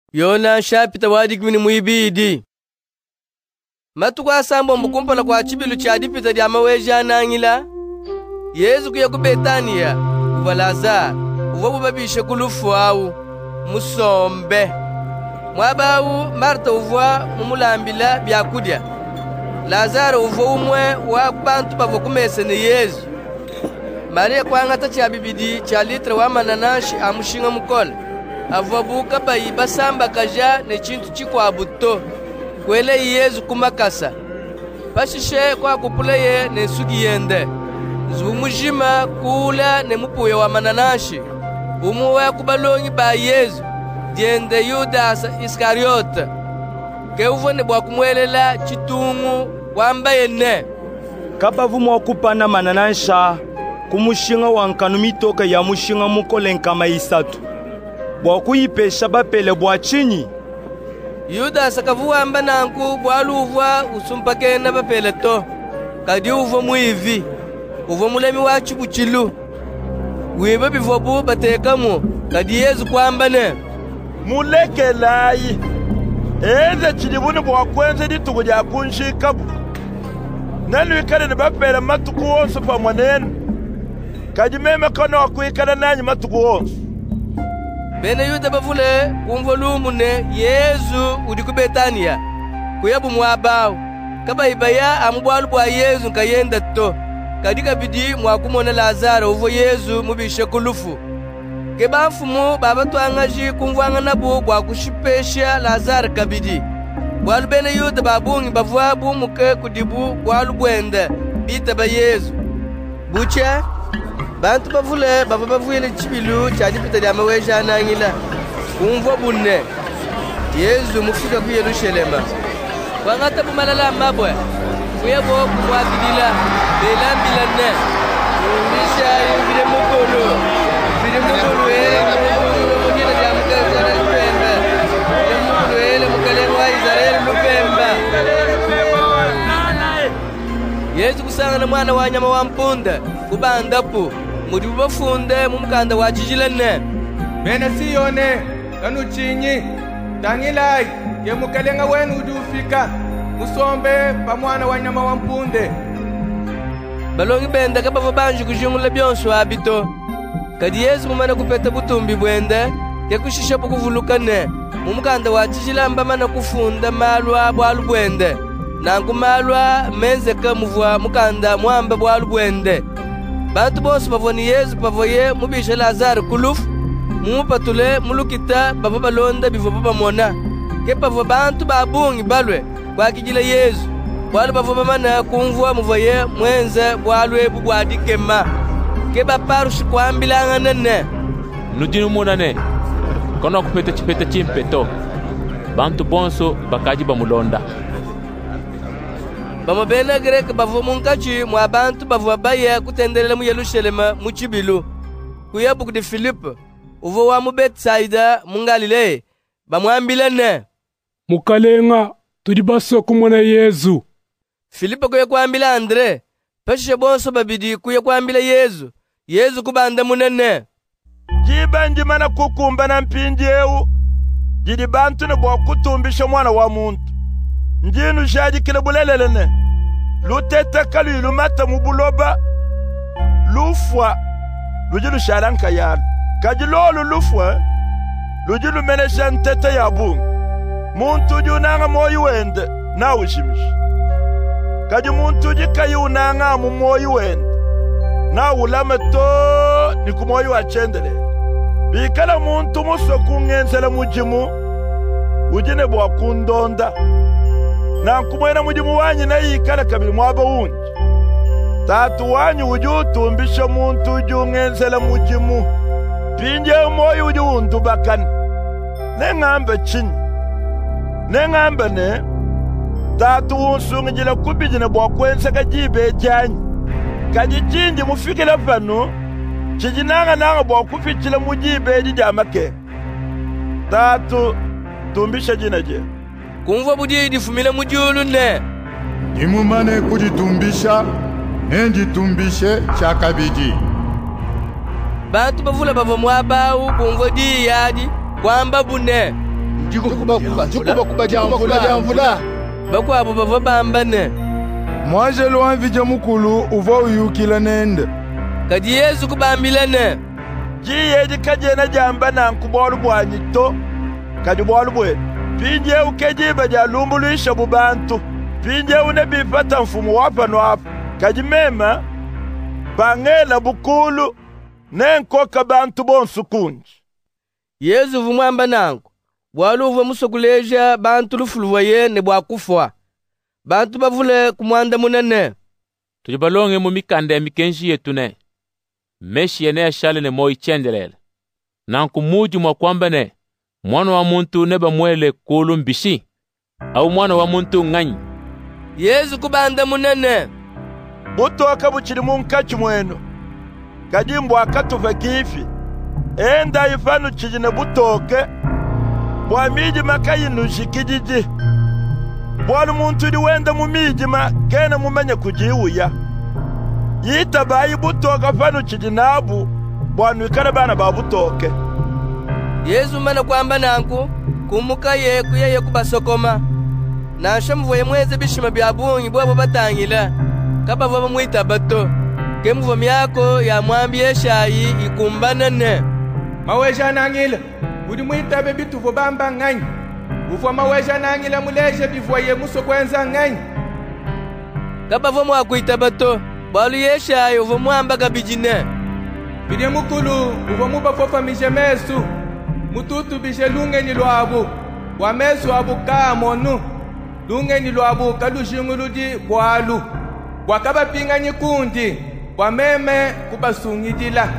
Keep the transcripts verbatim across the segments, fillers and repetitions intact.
Yona shapita wadi kwini muibidi. Matuku asambo mukumpala kwa chibilu chadipita dia maweja nangila. Yesu kuya ku Betania kuva Lazaro uva bubabishe kulufu au musombe. Mwabawu Marta uva mumulambila byakudya. Lazaro uva umwe wa bantu bavokumese ne Yesu. Maria kwangata cha bibidi cha litre wa mananashi amushinga mukola. Avabuka bayi basamba kaja ne chintu chikwa buto. Kwele Yesu kumakasa. Pashishe kwa kupuleye ne sugi yende. Zumujima kula ne mupuye wa mananashi. Umuwe kubalongi ba Yesu. Diende Yudas Iskariota. Ke uvone bwa kumwelela chitungu wamba yene. Kabavu mwakupana mananansha kumushinga wankanu mitoka ya mushinga mukole nkama isatu. Bwa kuyipesha bapele bwa chinyi. Yudas akavuamba nanku bwa luvwa usumpake na bapele to. Kadi uvo muivi. Uvo mulemi wa chibuchilu. Wibe bivobu batekamu. Kadi Yesu kwamba ne. Muleke layi. Eze chilibuni bwa kwenze ditugu ja kunshikabu. Nanu ikare ne bapele matuku wonso pa mwanenu. Kajimeme kono wakuikana nanyi matuku wonso. Bene yuda bavule kumvolumu ne Yesu udi ku Betania. Kuyabu mwabao. Kaba ibaya amubwalu bwa Yesu kayenda to. Kadika bidi mwakumona Lazaro uvo Yesu mubishe kulufu. Keba mfumu baba twangaji kumvanga nabu bwa kushipesha Lazaro kabidi. Bwalu bene yuda babungi bavwabu muke kudibu bwalu bwende bita ba Yesu. Bucha bantu bavule baba bavuile chibilu chadipita dia maweja nangila. Kumvo bunne. Yesu mufika ku Yerusalema. Wangata bumalala mabwe. Kuyabo kumwakidila belambila ne. Umisha yubile mukolo. Bile mukolo ele mukolo mukila dia mukazara lupemba. Bile mukolo ele mukale wa Israeli lupemba. Yesu kusanga na mwana wa nyama wa mpunda kubandapu mudibu bafunde mumukanda wa jijilene. Bene siyone kanu chinyi tangilai ye mukalenga wenu udufika musombe pa mwana wa nyama wa mpunde. Balongi benda kabava banji kujungula byonso abito. Kadi Yesu mumana kupeta butumbi bwende yakushisha bukuvulukane mumukanda wa jijilamba mana kufunda malwa bwalu bwende. Nangu malwa menzeka muvwa mukanda mwamba bwalu bwende. Bantu bonso bavoni Yesu pavoye mubisha Lazaro kulufu mumupatule mulukita bava balonda bivo baba mona. Ke pavo bantu babungi balwe kwa kijila Yesu. Bwalu bavo bamana kumvwa muvoye mwenze bwalu ebu bwadikema. Ke baparushi kwambilanga nene. Nudinu munane. Kono kupeta chipeta chimpeto. Bantu bonso bakaji bamulonda. Bamabena greka bavo munkachi mwa bantu bavo baye kutendelela mu Yerusalema mu chibilu. Kuyabu kudi Filipo uvo wa mu Betsaida mu Galilea bamwambilane. Mukalenga tudi baso kumona Yesu. Filipo kuya kwambila Andre. Peshe bonso babidi kuya kwambila Yesu. Yesu kubanda munene. Jibanji mana kukumba na mpinji ewu. Jidi bantu ne bwa kutumbisha mwana wa muntu. Njinu shaji kile bulelelene. Luteta kalu ilumata mubuloba. Lufwa. Lujilu sharanka yalu. Kajilolu lufwa. Lujilu menesha ntete ya bungu. Muntu junanga moyi wende. Na ushimishi. Kaji muntu jikayi unanga mu moyi wende. Na ulame to ni kumoyi wa chendele. Bikala muntu muso kungenzela mujimu. Ujine bwa kundonda. Na kumwena mujimu wanyi na yikala kabili mwaba unji. Tatu wanyi uju tumbisha muntu uju ngenzela mujimu. Pinje umoyi uju undu bakani. Nengambe chini. Nengambe ne. Tatu unsungi jila kubijine bwa kwense kajibe janyi. Kajichinji mufikila pano. Chijinanga nanga bwa kufichila mujibe jijamake. Tatu tumbisha jina je. Kumva budi difumile mujulu ne. Nimumane kujitumbisha, nenjitumbishe chakabiji. Bantu bavula bavo mwabau kumva di yadi kwamba bune. bakwabo bava bambane. Mwaje lwanvija mukulu uva uyukila nende. Kadi Yesu kubambilane. Jiye dikajena jamba na nkubolu bwanyito. Kadi bolu bwe. Pinje ukejiba ja lumbuluisha bubantu. Pinje unebipata mfumu wapa nwapa. Kadi mema bangela bukulu nenkoka bantu bonsu kunji. Yesu vumwamba nangu. Bwalu uva musokuleja bantu lufuluwaye ne bwakufwa. Bantu bavule kumwanda munene. Tujibalonge mu mikanda ya mikenji yetu ne. Meshi yene ya shale ne moi chendelele. Nanku muji mwa kwamba ne. Mwana wa muntu neba mwele kulu mbishi. Au mwana wa muntu nganyi. Yesu kubanda munene. Butoka buchiri munkachi mwenu. Kadimbu akatuva kifi. Enda ifanu chijine butoke. Bwa mijima kayinushi kijiji. Bwanu muntu di wenda mu mijima kena mumenye kujiuya. Yita bayi butoka fanu chijinabu. Bwanu ikana bana babutoke. Yesu mana kwamba nanku kumuka ye kuyeye kubasokoma. Nasha mvoye mweze bishima bya bungi bwabo batangila. Kaba vaba mwita bato. Kemuvo myako ya mwambi eshayi ikumbana ne. Maweja nangila. Udi mwita bebitu vo bamba nganyi. Ufwa maweja nangila muleje bivoye muso kwenza nganyi. Kaba vo mwakuita bato. Balu yeshayi uvo mwamba kabijine. Bide mukulu uvo muba fofa mijemesu. Mututu bishe lungeni lwabu. Wamesu abu kamonu. Lungeni lwabu kalushinguludi bwalu. Wakaba pinga nyikundi. Wameme kubasungidila.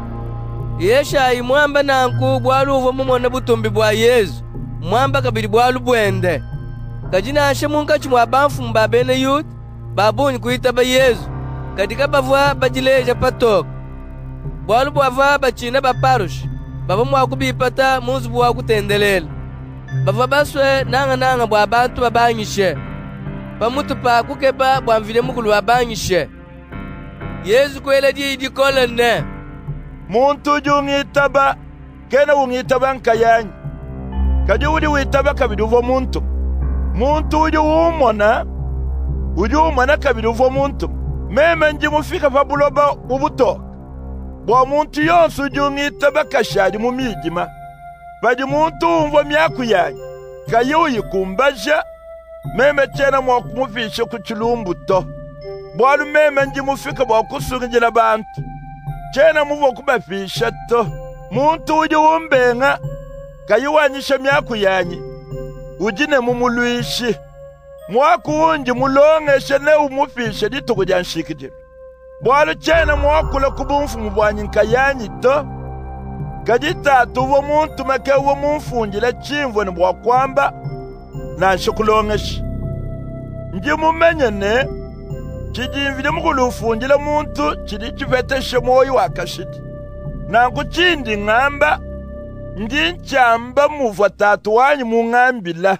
Yeshayi mwamba nanku bwalu uvo mumona butumbi bwa Yesu. Mwamba kabili bwalu bwende. Kajina ashe munga chumwa banfu mbabene yut. Babuni kuita ba Yesu. Kadika bavwa bajileja patok. Bwalu bwava bachina baparush. Bava mwakubipata muzu bwakutendelela. Bava baswe nanga nanga bwa bantu babanyishe. Pamutu pa kukeba bwamvile mukulu babanyishe. Yesu kwele di idikola ne. Muntu jungitaba kena ungitaba nkayanyi. Kadi udi witaba kabidi uvo muntu. Muntu uji umona. Uji umona kabidi uvo muntu. Meme njimufika fabuloba ubutoka. Bwa muntu yonsu jungitaba kashadi mumijima. Badi muntu umvo myaku yanyi. Kayuyi kumbaja. Meme chena mwakumufisha kuchilumbu to. Bwalu meme njimufika bwakusungijila bantu. Chena muvo kubafisha to. Muntu uji umbenga. Kayuwanyisha myaku yanyi. Ujine mumuluishi. Mwaku unji mulongeshe ne umufisha ditu kujanshikijila. Bwalu chena mwakula kubumfu mubwanyi nkayanyi to. Kadita tuvo muntu make uvo mumfunjila chimvo ni bwakwamba na nshikulongeshe. Njimu menye ne. Chijimvile mukulu ufunjila muntu chidi chifeteshe moyo wakashiti. Nangu chindi ngamba ndi nchamba muva tatu wanyi mungambila.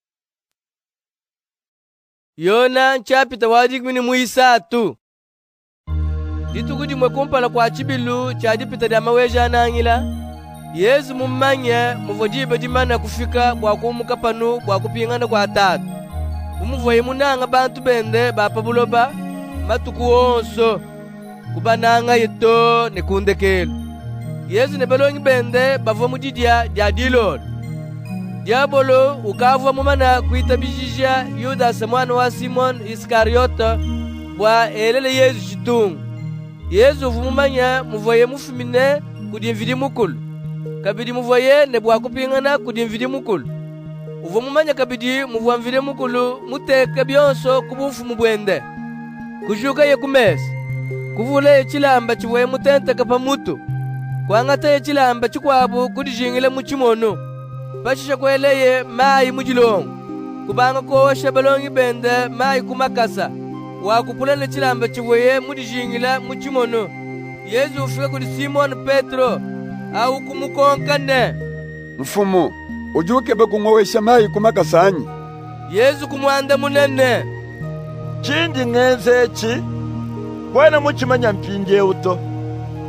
Yona nchapita wajigmini muisatu. Ditu kudi mwekumpala kwa chibilu chadipita dama weja nangila. Yesu mumanye muvojibe dimana kufika bwakumuka panu bwakupingana kwa tatu. Umuvoye munanga bantu bende bapabuloba matuku onso kubananga yeto ne kundekelo. Yesu ne balongi bende bavo mudidia dia dilol. Diabolo ukavwa mumana kuita bijija Yudas mwana wa Simon Iskariota bwa elele Yesu chitungu. Yesu vumumanya muvoye mufimine kudimvidi mukulu. Kabidi muvoye ne bwakupingana kudimvidi mukulu. Uvumumanya kabidi muvuamvile mukulu muteke byonso kubufu mubwende. Kujuka ye kumesa. Kuvule ye chilamba chivoye mutenteka pamutu. Kwangata ye chilamba chikwabu kudijingile muchimono. Pachisha kweleye mai mujilongo. Kubanga kosha balongi bende mai kumakasa. Wakupula ne chilamba chivoye mudijingila muchimono. Yesu ufika kudi Simon Petro. Au kumukonkane. Mfumu, ujuke bekungowesha mai kumakasanyi. Yesu kumwanda munene. Chindi ngenze chi. Kwena muchimanya mpinje uto.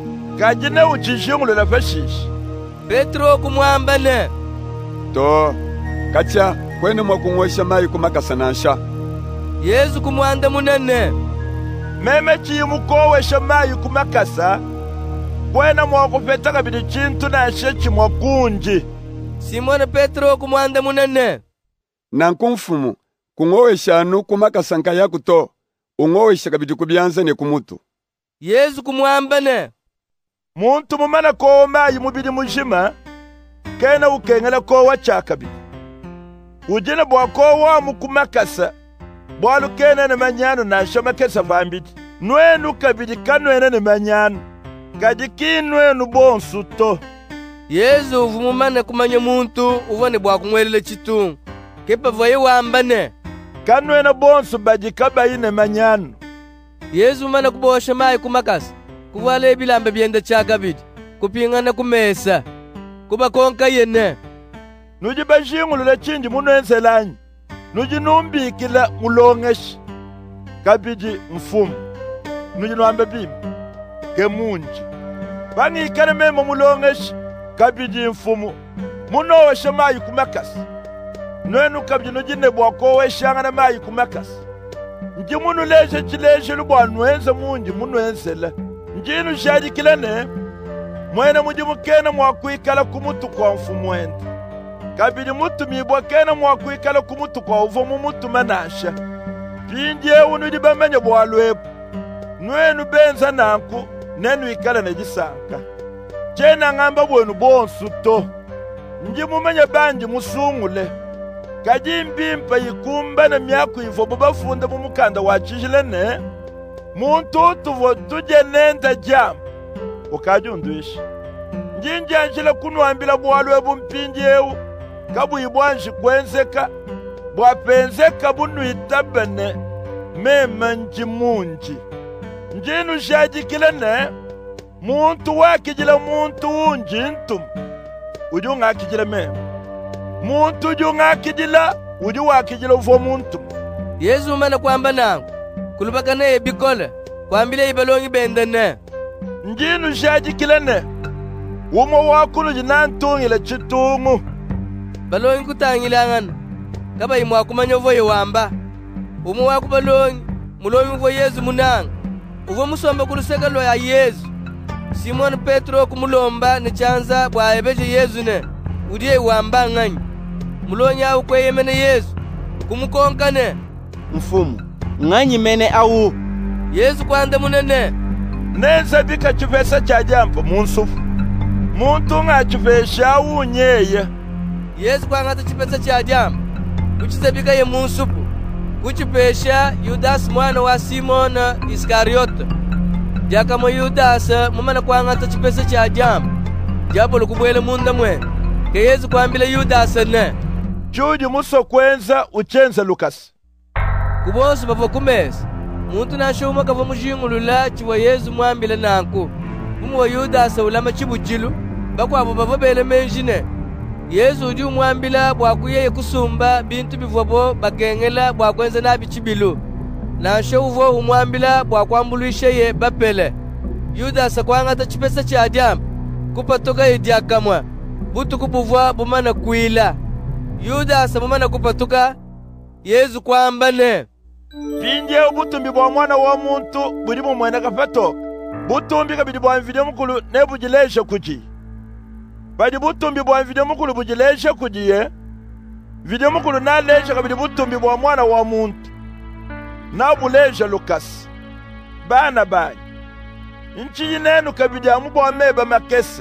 Kajine uchishungulu la fashishi. Petro kumwamba ne. To, kacha kwene mwakung'wesha mayi kumakasanansha. Yesu kumwanda munene, meme chimu kowesha mayi kumakasa kwena mwakupeta kabili chintu nashe chimwakunji. Simoni Petro kumwanda munene, nanku mfumu kung'owesha anu kumakasa nkaya kuto ung'owesha kabili kubyanza ne kumutu. Yesu kumwambane, muntu mumana kowa mayi mubili mujima kena ukengela kowa chakabili ujina bwa kowa mukumakasa bwalu kena ne manyano na shoma kesa vambiti nwenu kabili kanwene ne manyano kajiki nwenu bonsu to. Yesu uvumumane kumanya muntu uvone bwa kumwelele chitungu kepa vaye wambane kanwene bonsu bajika bayine manyano. Yesu umana kubosha mayi kumakasa kuvala ebilamba byenda chakabili kupingana kumesa kuba konka yene nuji bashingulula chinji munwenselanyi nuji numbikila mulongeshi kabiji mfumu nuji nwambe bimi kemunji bangikale memo mulongeshi kabiji mfumu munowesha mayi kumakasi nwenu kabiji nuji nebwakoweshangana mayi kumakasi nji munu leshe chileshe lubwa nwense munji munwensela njinu shadikile ne mwene muji mukena mwakuikala kumutu kwa mfumu wende kabili mutu mibwa kena mwakuikala kumutu kwa uvomu mutu manasha pinje unu di bamenye bwalwepu nwenu benza nanku nenu ikala na jisanka chena ngamba bwenu bonsu to nji mumenye banji musungule kajimbimpa yikumba na myaku ivo bubafunda mumukanda wachijile ne muntu tuvo tuje nenda jamu ukajundwishi njinjanjila kunwambila bwalwe bumpinjewu kabwibwanji kwenzeka bwapenzeka bunwitabane mema nji munji njinu shajikile ne muntu wakijila muntu unji ntum uju ngakijila mema muntu uju ngakijila uju wakijila uvo muntu. Yesu umana kwamba nangu kulubakana ebikola kwambile ibalongi bendene njinu shajikile ne umo wakulu jinantungile chitungu balongi kutangilangana kaba imwa kumanya voye wamba umo waku balongi mulongi vo Yesu munanga uvo musomba kuluseka lo ya Yesu. Simoni Petro kumulomba ne chanza bwa ebeje Yesu ne udiye wamba ngani mulongi au kweyemene Yesu kumukonkane mfumu ngani mene au Yesu kwanda munene neza bika chivesa cha jampo munsufu muntu ngachivesha unyeye. Yesu kwangata chipesa cha jampo kuchizabika ye munsufu kuchipesha Yudas mwana wa Simona Iskariota jakamo Yudas mumana kwangata chipesa cha jampo japo lukubwele munda mwe ke Yesu kwambile Yudas ne chuji muso kwenza uchenza Lukasi kubosu bavo kumesa muntu nashoma kava mujingulula chiwa Yesu mwambile nanku umu wa Yudas ulama chibujilu bakwabo bavo bele menjine Yesu uju mwambila bwakuyeye kusumba bintu bivobo bakengela bwakwenza nabi chibilu nasho uvo umwambila bwakwambulisheye bapele Yudas kwangata chipesa cha adiam kupatoka idiakamwa butu kubuvwa bumana kuila Yudas mumana kupatuka Yesu kwambane pinje ubutumbi bwa mwana wa muntu buri mu mwene kapatoka butumbi kabidi bwa mvide mukulu nebujilesha kuji badi butumbi bwa mvide mukulu bujilesha kujiye vide mukulu nalesha kabidi butumbi bwa mwana wa muntu nabulesha Lukasi bana banyi nchi nenu kabidi amubwa meba makese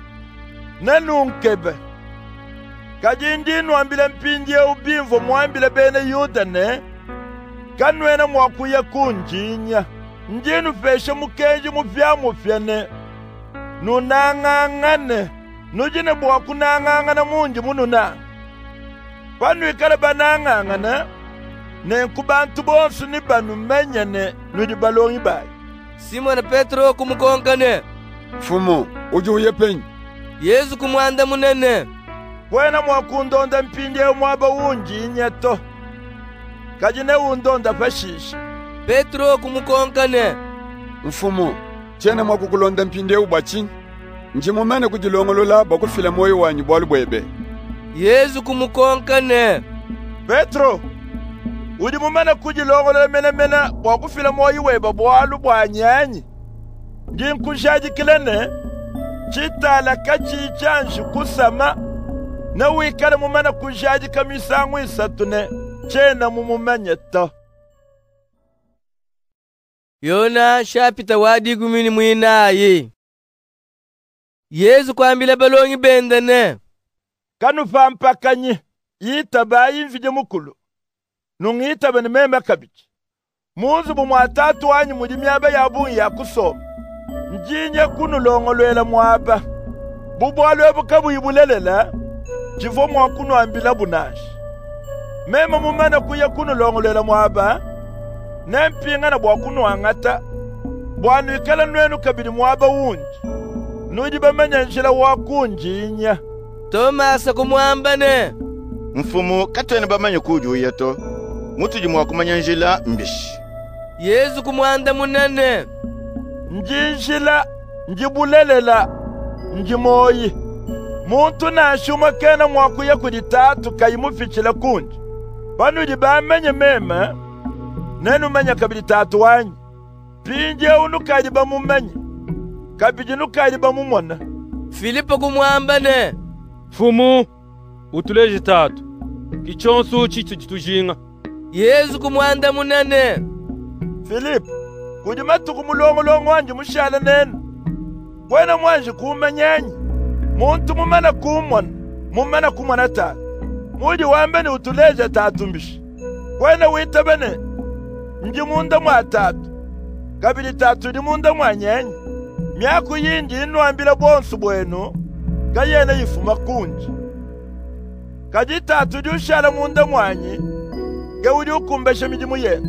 nenu nkebe kajindinu ambile mpinje ubimvo mwambile bene Yuda ne kanwena mwakuya kunjinya njinu feshe mukenji mupya mupyane nunang'ang'ane nujine bwakunang'ang'ana munji mununa panwikale banang'ang'ana nenkubantu bonsu ni banu menyane nudi balongi bayi. Simoni Petro kumukonkane Fumu ujuye penyi Yesu kumwanda munene kwena mwakundonda mpinje mwaba unjinya to kajine undonda fashisha. Petro kumukonkane mfumu chene mwakukulonda mpinde ubwachi njimumene kujilongolola bakufila moyo wanyu bwalu bwebe Yesu kumukonkane. Petro, udi mumana kujilongolela mena mena bwakufila moyi weba bwalu bwa nyanyi. Njinkushaji kilene, chitala kachichanshi kusama, na wikale mumana kushaji kamisangu isatune, chena mumumanye to. Yona shapita wadi gumini mwinayi. Yesu kwambila balongi bendane. Kanu fampakanyi, yita bayi mfije mukulu. Nungita bene mema kabichi. Munzu bumwatatu wanyu mudi miaba ya bungi ya kusoma. Njinye kunu longolwela mwaba. Bubwalwe bukabu ibulelela. Chifo mwakunu ambila bunashi. Mema mumana kuya kunu longolwela mwaba. Nempinga na bwakunu wangata. Bwanu ikala nwenu kabidi mwaba unji. Nudi bamenya njila wakunji inya. Tomasa kumwambane. Mfumu katwene bamanya kuju yeto. Mutuji mwakumanya njila mbishi. Yesu kumwanda munene. Njinjila, njibulelela, njimoyi. Muntu na shuma kena mwakuya kuditatu kayimufichila kunji. Panu di bamenye mema. Nenu manya kabidi tatu wanyi. Pinje unu kadi bamumenye. Kabidi nukadi bamumona. Filipo kumwambane. Fumu, utuleje tatu. Kichonsu chitu chitujinga. Yesu kumwanda munene. Filipo, kudimatu kumulongolongo wanji mushala nenu. Kwena mwanji kumanyanyi. Muntu mumana kumwana, mumana kumwana tatu. Mudi wambene utuleje tatu mbishi. Kwena witabene, nji munda mwa tatu. Kabidi tatu di munda mwa nyenyi. Miaku yinji inu ambila bonsu bwenu. Kayene yifuma kunji. Kaji tatu di ushala munda mwanyi. Geudi ukumbeshe mijimu yenu.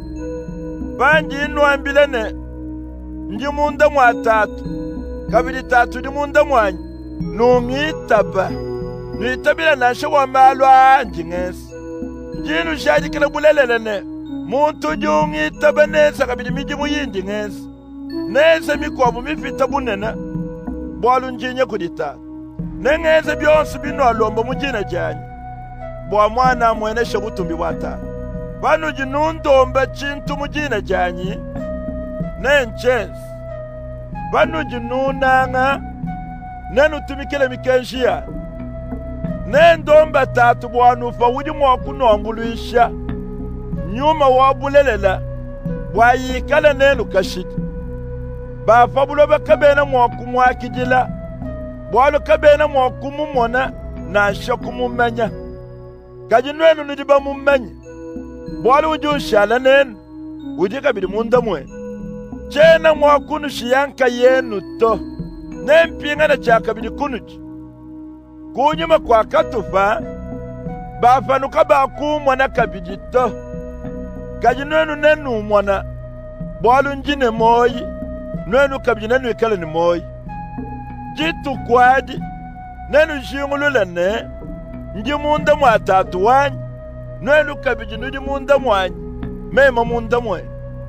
Banji inu ambilene. Nji munda mwa tatu. Kabidi tatu di munda mwanyi. Nungitaba. Nuitabila nashe wa malu anji ngesi. Njinu shaji kila bulelelene. Muntu jungitaba nesa kabidi mijimu yindi ngesi. Nese mikwabu mifita bunena. Bwalu njinye kudita. Nengeze byonsu bino alomba mujina janyi. Bwa mwana mwene shabutumbi wata. Banu jinundomba chintu mujina janyi. Nenchens. Banu jinunanga. Nenu tumikele mikenshia. Nendomba tatu bwanufa wudi mwakunombuluisha. Nyuma wabulelela. Bwayikala nenu kashidi. Bafabulo bakabena mwakumwakijila. Bwalu kabena mwakumumona na shakumumenya. Kajinwenu nidiba mumenya. Bwalu ujushala nenu. Ujika bidi munda mwe. Chena mwakunu shiyanka yenu to. Nempinga na chaka bidi kunuji. Kunyuma kwa katufa. Bafanuka bakumwana kabidi to. Kajinwenu nenu mwana. Bwalu njine moyi. Nwenu kabidi nenu ikale ni moyi. Jitu kwadi. Nenu shingulule ne. Nji munda mwa tatu wanyi. Nwenu kabidi nudi munda mwanyi. Mema munda mwe.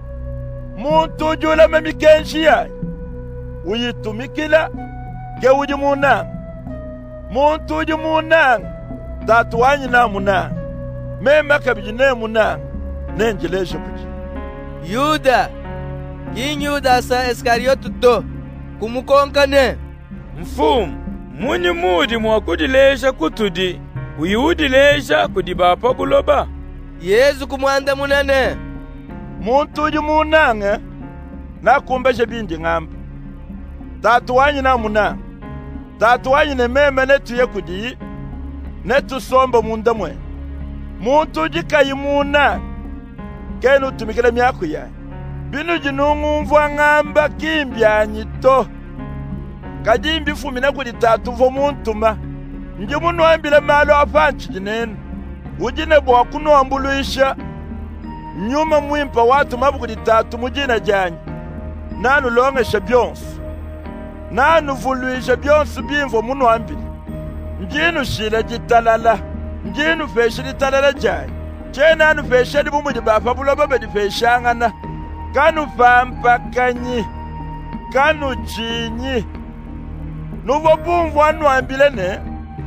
Muntu jula memikenshi ya. Uyitumikila. Ke uji munang. Muntu uji munang. Tatu wanyi na munang. Mema kabidi ne munang. Nenjilesha kuji. Yuda. King Yuda sa Iskariotu to. Kumukonkane. Mfumu, muni mudi mwakudilesha kutudi. Uyudilesha kudibapa kuloba. Yesu kumwanda munene. Muntu uji munange. Na kumbeshe bindi ngamba. Tatu wanyi na munang. Tatu wanyi ne meme netu ye kudi. Netu somba munda mwe. Muntu uji kayi munang. Kenu tumikile miyaku ya. Binu jinungu mvwa ngamba kimbyanyi to. Kajimbi fumina kudi tatu vo muntuma. Njimunu ambile malo afanchi jinenu. Ujine bwa kuno ambuluisha. Nyuma mwimpa watu mabu kudi tatu mujina janyi. Nanu longesha byonsu. Nanu vuluisha byonsu bimvo munu ambile. Njinu shile jitalala. Njinu feshi jitalala janyi. Che nanu feshi dibumu jibafa buloba bedi feshangana. Kanu fampa kanyi. Kanu chinyi. Nuvo bumvu anu ambile ne.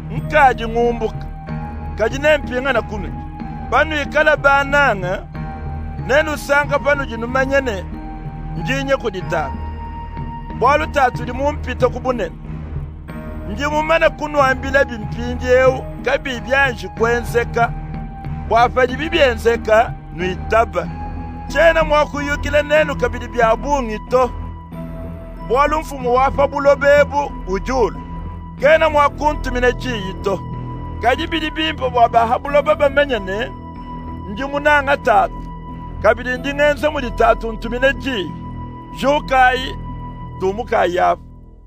nkaji ngumbuka kaji nempinga na kunu panu ikala bananga nenu sanka panu jinumanyene njinye kuditaka bwalu tatu di mumpita kubunene nji mumana kunu ambila bimpinjeu kabi byanji kwenseka bwafaji bibyenseka nuitaba chena mwakuyukile nenu kabidi byabungi to bwalu mfumu wafa bulobebu ujulu kena mwakuntumine chiyito kajibidi bimpo bwabaha buloba bamenyane nji munanga tatu kabidi nji ngense mudi tatu ntumine chiyi jukai tumukai yafu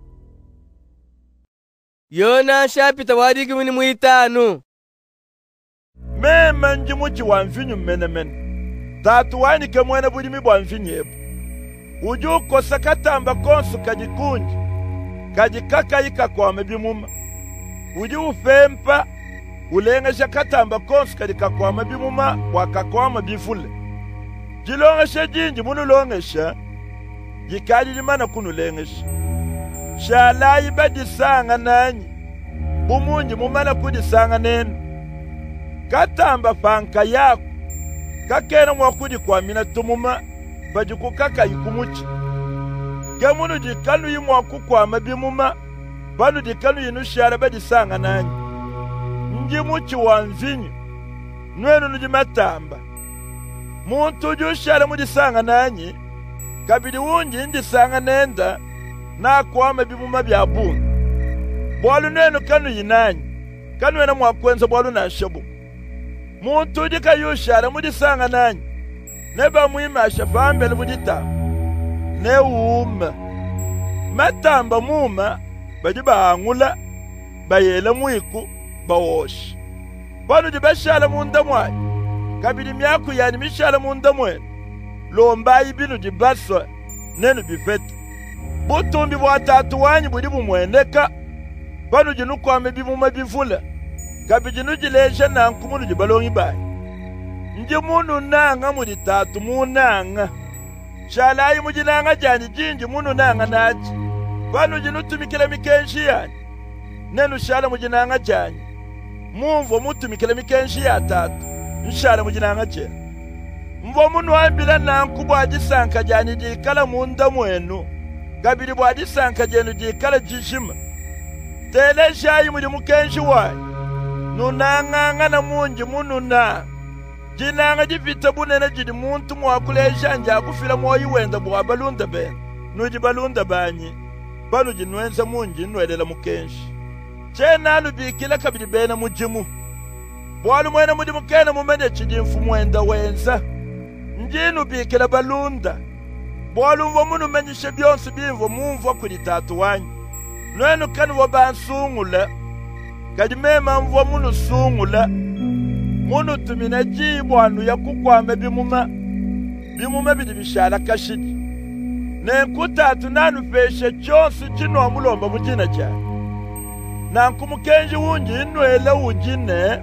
Yona shapita wadigi muni muitanu mema nji muchi wamfinyu mene mene tatu wani ke mwene budi mi bwamfinyu ebu uju kosa katamba konsu kajikunji kajikaka ika kwa mebimuma uju ufempa ulengesha katamba konsu kajika kwa mebimuma wakakwa mebifule jilongesha jinji munu longesha jikali limana kunu lengesha shalayi badisanga nanyi bumunji mumana kudisanga nenu katamba fanka yako kakena mwakudi kwa mina tumuma bajikukaka yikumuchi kemunu dikanu yimwaku kwa mabimuma banu dikanu yinu shara badisanga nanyi njimuchi wanvinyu nwenu nujimatamba muntu uju shara mudisanga nanyi kabidi unji indisanga nenda na kwa mabimuma bya bunga bwalu nenu kanu yinanyi kanu wena mwakwenza bwalu na shabu muntu dika yushara mudisanga nanyi neba muima shafambele mudita ne uma matamba muma baji baangula bayela muiku bawoshi banu dibashala munda mwayi kabidi myaku yani mishala munda mwenu lomba ibinu dibaswa nenu bifete butumbi bwa tatu wanyi budi bumweneka banu jinu kwa mebimuma bifula kabidi nujilesha na nkumunu jibalongi bayi nji munu nanga mudi tatu munanga shalayi mujinanga jani jinji munu nanga naji banu jinu tumikila mikenshi yani nenu shala mujinanga jani mumvo mutumikila mikenshi ya tatu nshala mujinanga jeni mvo munu ambila na nkubu ajisanka jani dikala munda mwenu kabidi bwa ajisanka jenu dikala jishima tele shayi mudi mukenshi wayi nunanganga na munji munu na jinanga jifita bunene jidi muntu mwakulesha nja kufila moyi wenda bwa balunda ben nuji balunda banyi banu jinwenza munji nwelela mukenshi chena anu bikila kabidi bena mujimu bwalu mwena mudi mukena mumene chidi mfumu wenda wenza njinu bikila balunda bwalu mvo munu menyishe byonsi bimvo mumvo kuli tatu wanyi nwenu kanu wabansungula kadi mema mvo munu sungula munu tumina jibwanu ya kukwame bimuma bimuma bidi bishala kashidi nenkutatu nanu peshe chonsu chino mulomba mujina chani nankumukenji wunji inwele ujine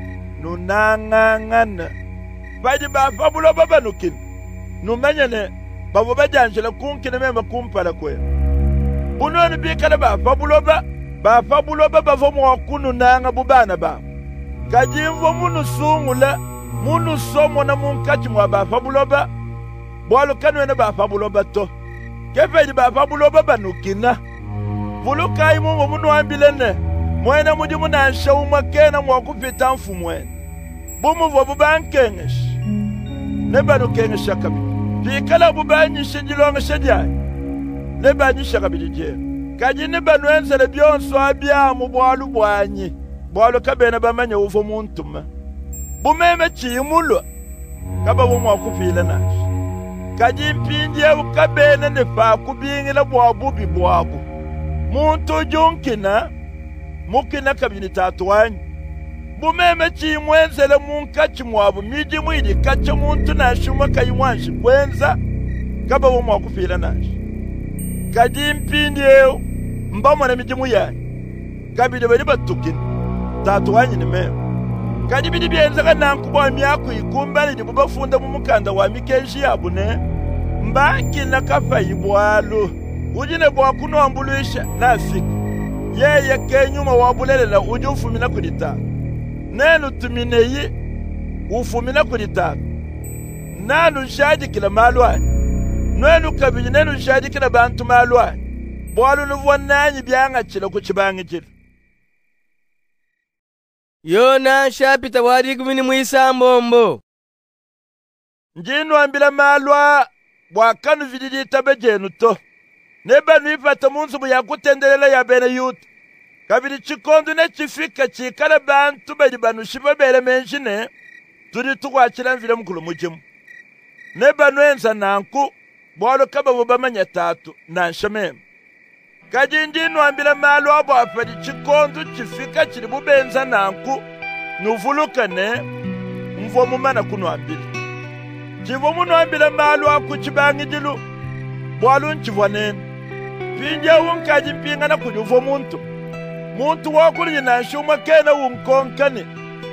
nunangangana badi bafa buloba banukini numenyene babo bajanjela kunkine mema kumpala kwe bunonu bikala bafa buloba bafa buloba bavo mwakunu nanga bubana ba kajimvo munu sungula munu somo na munkachi mwa bafa buloba bwalu kanwene bafa buloba to kefedi bafa buloba banukina bulukai mungu munu ambilene mwene mudi muna nshauma kena mwakupita mfu mwene bumu vo bubankengesh nebanu kengesha kabidi bikala bubanyishe jilonga shediayi nebanyisha kabidi je kaji nebanu enzele byonso abyamu bwalu bwanyi bwalu kabena bamanya uvo muntuma bumeme chimulwa kaba bumwa wakufila nashi kaji mpinje ukabene nefa kubingila bwabubi bwabu muntu junkina mukina kabidi tatu wanyi bumeme chimwenzele munkachi mwabu miji mwidi kacha muntu nashuma kayimwanshi kwenza kaba bumwa wakufila nashi kaji mpinje mbamwa na miji muyanyi kabidi bali batukina tatu wanyi ni meo kadi bidi bienza kanankuba myaku ikumbali dibubafunda mu mukanda wa mikenshi yabune mbaki na kafa ibwalo ujine bwa kuno ambulisha nasika yeye kenyuma wabulelela uje ufumina kulitatu nenu tumineyi ufumina kulitatu nanu nshajikila malwanyi nwenu kabili nenu nshajikila bantu malwanyi bwalu nuvuwa nanyi byangachila kuchibangijila Yona nshapita bwari kumini mwisambombo njinu ambila malwa bwakanu vidilita bejenu to nebanu ipata munzu buyakutendelela ya bene yuta kabili chikondu ne chifika chikala bantu bedi banu shiba bele menjine turi tukwachila mvile mkulu mujimu nebanu enza nanku bwalo kaba bubamanya tatu na nshamemu kaji njinu ambila malu abo apadi chikondu chifika chili bubenza nanku nuvuluka ne mvomu mana kunu ambila chivomu nu ambila malu aku chibangi jilu bwalu nchivwa nene pinja unkaji mpinga na kujuvo muntu muntu wakuli na nshuma kena unkonkane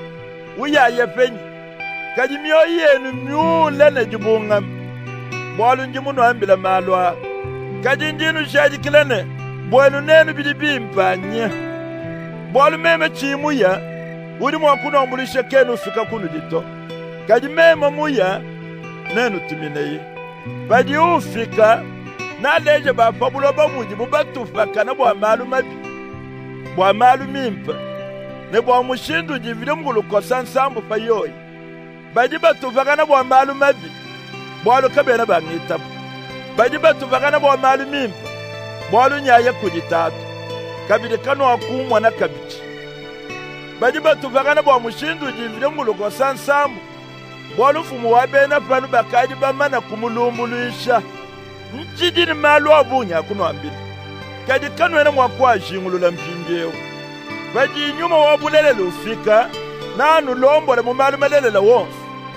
uyaye penyi kaji mio yenu myule ne jibungam bwalu njimu nu ambila malu a kaji njinu shaji kilene bwenu nenu bilibi mpanya bwalu meme chimuya uli mwakuna ombulisha kenu ufika kunu dito kaji meme muya nenu tumineyi badi ufika na leje bafabulo bamuji bubatufa na bwa malu mabi bwa malu mimpa ne bwa mushindu jivile mgulu kosa nsambu fayoyi badi batufa na bwa malu mabi bwalu kabena bangitabu badi batufa na bwa malu mimpa bwalu nyaye kujitatu kabili kanu akumwa na kabichi badi batufa na bwa mushindu jivile mgulu kosa nsambu bwalu fumu wabena panu bakaji bamana kumulumbuluisha nchidini malu abunya kuno ambili kadi kanu ene mwakwa jingulula mpinjeo baji nyuma wabulelela ufika nanu lombole mu malu malelela wonfu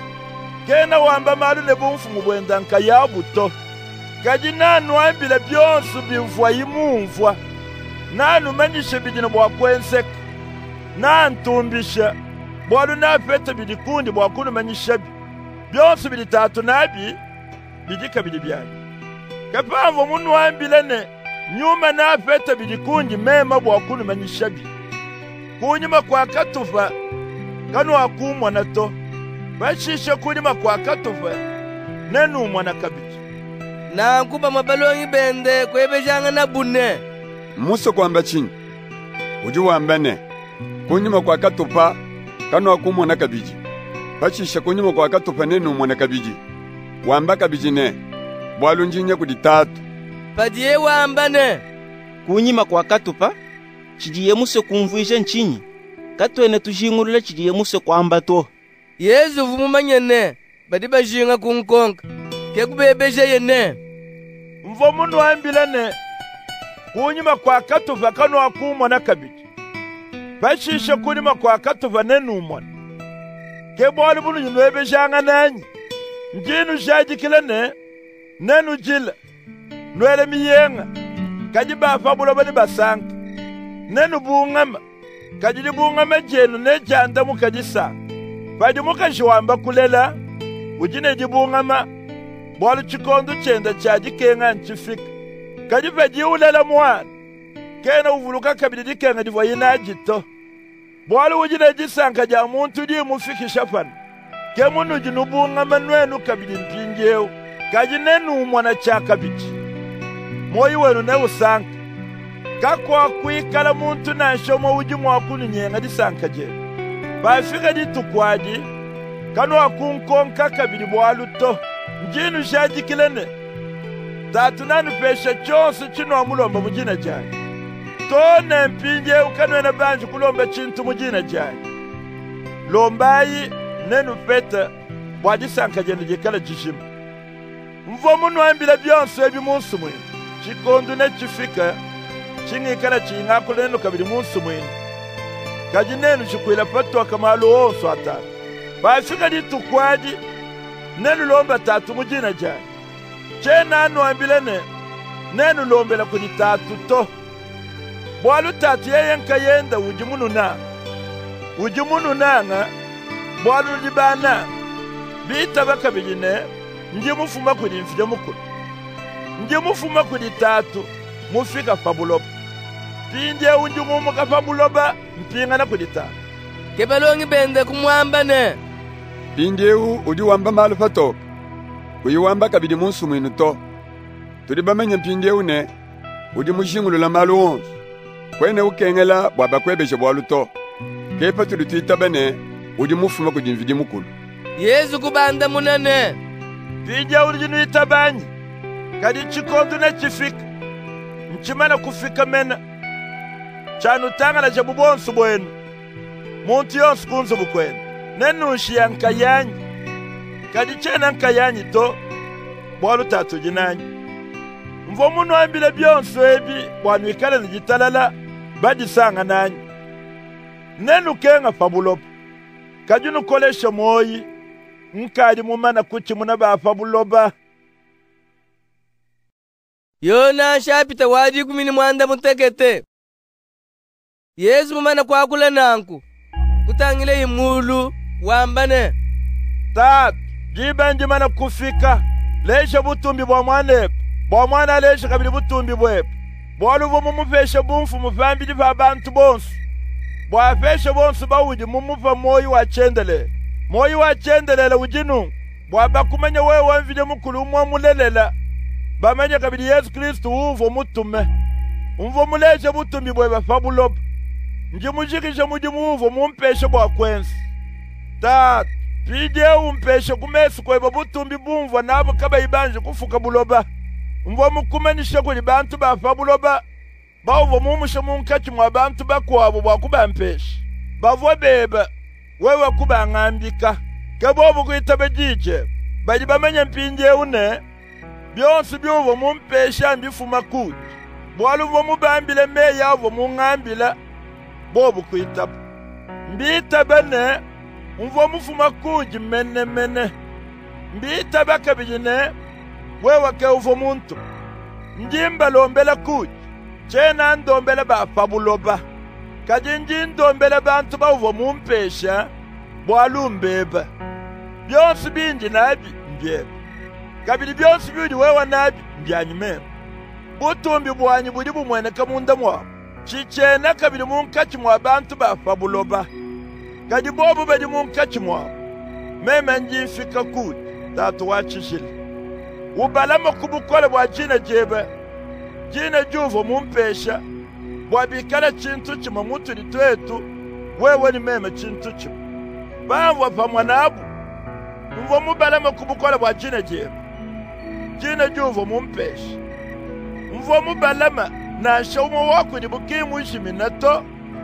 kena wamba malu ne bumfumu bwenda nka yabuto kadi nanu ambile byonsu bivwa imumvwa nanu manyishe bidina bwakwenseka nantumbisha bwalu napete bidikundi bwakunu manyishabi byonsu biditatu nabi bidika bidi byani kapamvo munu wambilene nyuma napete bidikundi mema bwakunu manyishabi kunyuma kwa katufa kanu akumwa nato bashisha kunyuma kwa katufa nenu mwana kabiji na kuba mabalongi bende kwebejanga na bune muso kwamba chini uju wambane kunyuma kwa katufa kanu akumwa na kabiji bashisha kunyuma kwa katufa nenu mwana kabiji wamba kabiji ne bwalu njinya kuditatu padiye wambane kunyima kwa katupa chidiye muse kumvuisha nchinyi katwene tujingulula chidiye muse kwamba to Yesu vumumanyene badi bajinga kunkonka kekubebeje yene mvo munu ambilane kunyima kwa katufa kanu akumwa na kabiji bashisha kunyima kwa katufa nenu mwana kebwalu bunu nyinwebejanga nanyi njinu shajikilane nenu jila nwele miyenga kaji bafabulo bani basanka nenu bungama kaji di bungama jenu ne janda mukaji sanka padi mukaji wamba kulela ujine di bungama bwalu chikondo chenda chaji kenga nchifika kaji padi ulela mwana kena uvuluka kabidi di kenga di vayina jito bwalu ujine jisanka ja muntu di mufikisha pana kemunu jinu bungama nwenu kabidi mpinjeo kaji nenu mwana chaka bichi moyi wenu ne usanka kakwa kuikala muntu na nshomo ujimu wakunu nyenga di sanka je bafika di tukwaji kanu wakunkonka kabidi bwalu to njinu shaji kilene tatu nanu pesha chonsu chinu wa mulomba mujina jai to ne mpinje ukanu ene banju kulomba chintu mujina jai lombayi nenu peta bwaji sanka jenu jikala jishimu mvo munu ambila byonsu ebi munsu mwini chikondu ne chifika chingikala chingaku nenu kabili munsu mwini kaji nenu chikwila patu wakamalu onsu atatu bafika di tukwaji nenu lomba tatu mujina jai chena anu ambilene nenu lombela kuni tatu to bwalu tatu yeye nka yenda ujimunu na ujimunu nanga bwalu libana bita bakabili ne nje mufuma kudi mfide mukulu nje mufuma kudi tatu mufika fabulopo pinje unjungumu kafa buloba mpinga na kudita kebalongi bende kumwamba ne pinjewu udi wamba malu fatoka uyi wamba kabidi munsu mwinu to tudi bamenya pinjewu ne udi mushingulula malu wonsu kwene ukengela bwaba kwebeshe bwalu to kepa tudi tuitaba ne udi mufuma kudimvidi mukulu Yesu kubanda munene pinje udi nuitabanyi kadi chikondu na chifika nchimana kufika mena chanu tangana cha bubonsu bwenu muntu yonsu kunzu bukwenu nenushi ya nkayanyi kadi chena nkayanyi to bwalu tatu jinanyi mvo munu ambile byonsu ebi bwanu ikale nijitalala bajisanga nanyi nenu kenga fabulopo kajunu kolesha moyi nkadi mumana kuchi muna ba fabuloba Yona shapita wadi kumini mwanda mutekete Yesu mumana kwa kula nanku kutangile imulu wambane tatu jibanji mana kufika lesha butumbi bwa mwanepe bwa mwana lesha kabili butumbi bwepe bwaluvo mumufesha bumfu mufambili va bantu bonsu bwafesha bonsu bawudi mumufa moyi wa chendele moyi wa chendelela ujinu bwabakumenya wewe wamvile mukulu umwa mulelela bamenya kabili Yesu Kristu uvo mutume umvo mulesha butumbi bwe bafabulopa njimujikisha mujimu uvo mumpesha bwa kwensi tatu pije umpesha kumesu kweba butumbi bumva nabo kaba ibanje kufuka buloba umvo mukumenisha kuli bantu bafabuloba bauvo mumusha munkachi mwa bantu bakwabo bwakuba mpesha bavwa beba wewe kuba ngambika kabobo kuitaba jije bali bamenya mpinje une byonsu byuvo mumpesha mbifuma kuji bwaluvo mubambile meya uvo mungambila bobu kuitaba mbitaba ne umvo mufuma kuji mene mene mbitaba kabijine wewe ke uvo muntu njimba lombela kuji chena ndombela ba fabuloba kajinji ndombela bantu ba uvo mumpesha bwalumbeba byonsu binji nabi mbyeba kabili byonsu byudi wewe nabi mbyanyime butumbi bwanyi budi bumwene kamunda mwa chichena kabili munkachi mwa bantu ba fabuloba kadi bobo badi munkachi mwa meme njifika kudi tatu wachishili ubalama kubukole bwa jina jebe jina juvo mumpesha bwabikala chintu chima mutu litwetu wewe ni meme chintu chima bamwa pamwa nabu mvo mubalama kubukole bwa jina jebe jina juvo mumpesha mvo mubalama na shaumo wako ni bukimu ishiminato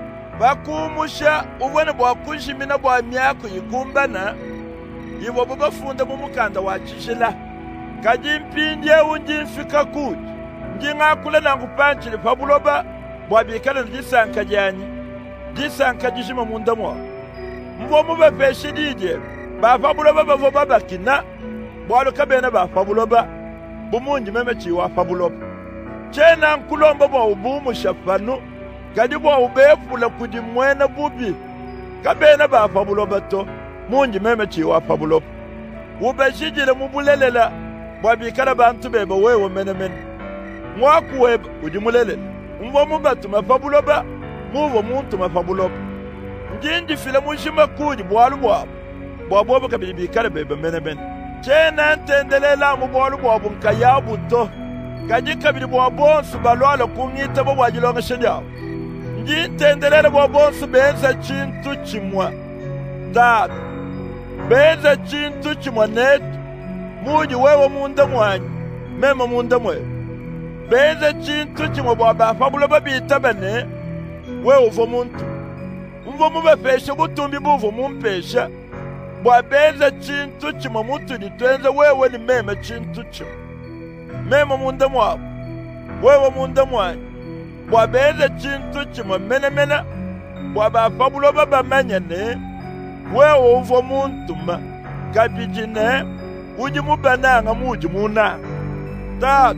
bakumusha ubone bwakushimina bwa myako yikumbana ibo bafunda mu mukanda wachishila kajimpinje unjifika kuji njingakula nangupanchile pabuloba bwabikala ndisanka janyi disanka jishima munda mwa mvo mubafeshe dije bafabuloba bavo babakina bwaluka bena bafabuloba bumunji meme chiwa fabuloba chena nkulomba bwa ubumu shafanu kadi bwa ubefula kudi mwena bubi kabena bafabuloba to munji meme chiwa fabuloba ubeshijile mubulelela bwabikala bantu beba wewe mene mene mwakuweba udi mulelela mvo mubatu mafabuloba muvo muntu mafabuloba njinji file munshima kudi bwalu bwabo bwabobo kabili bikala beba mene mene chena ntendelela mubwalu bwabo nkayabu to kaji kabili bwabonsu balwala kungita bo bwajilonga shenyawo nji ntendelela bwabonsu benza chintu chimwa tatu benza chintu chimwa netu muji wewe munda mwanyi mema munda mwewe benza chintu chimwa bwabafabuloba bitabane wewe uvo muntu mvo mubafesha butumbi buvo mumpesha bwabenza chintu chimwa mutu litwenza wewe ni mema chintu chimwa mema munda mwabo wewe munda mwanyi bwabenza chintu chimwa mene mene bwabafabuloba bamanyane wewe uvo muntu ma kabijine uji mubananga muji munanga tatu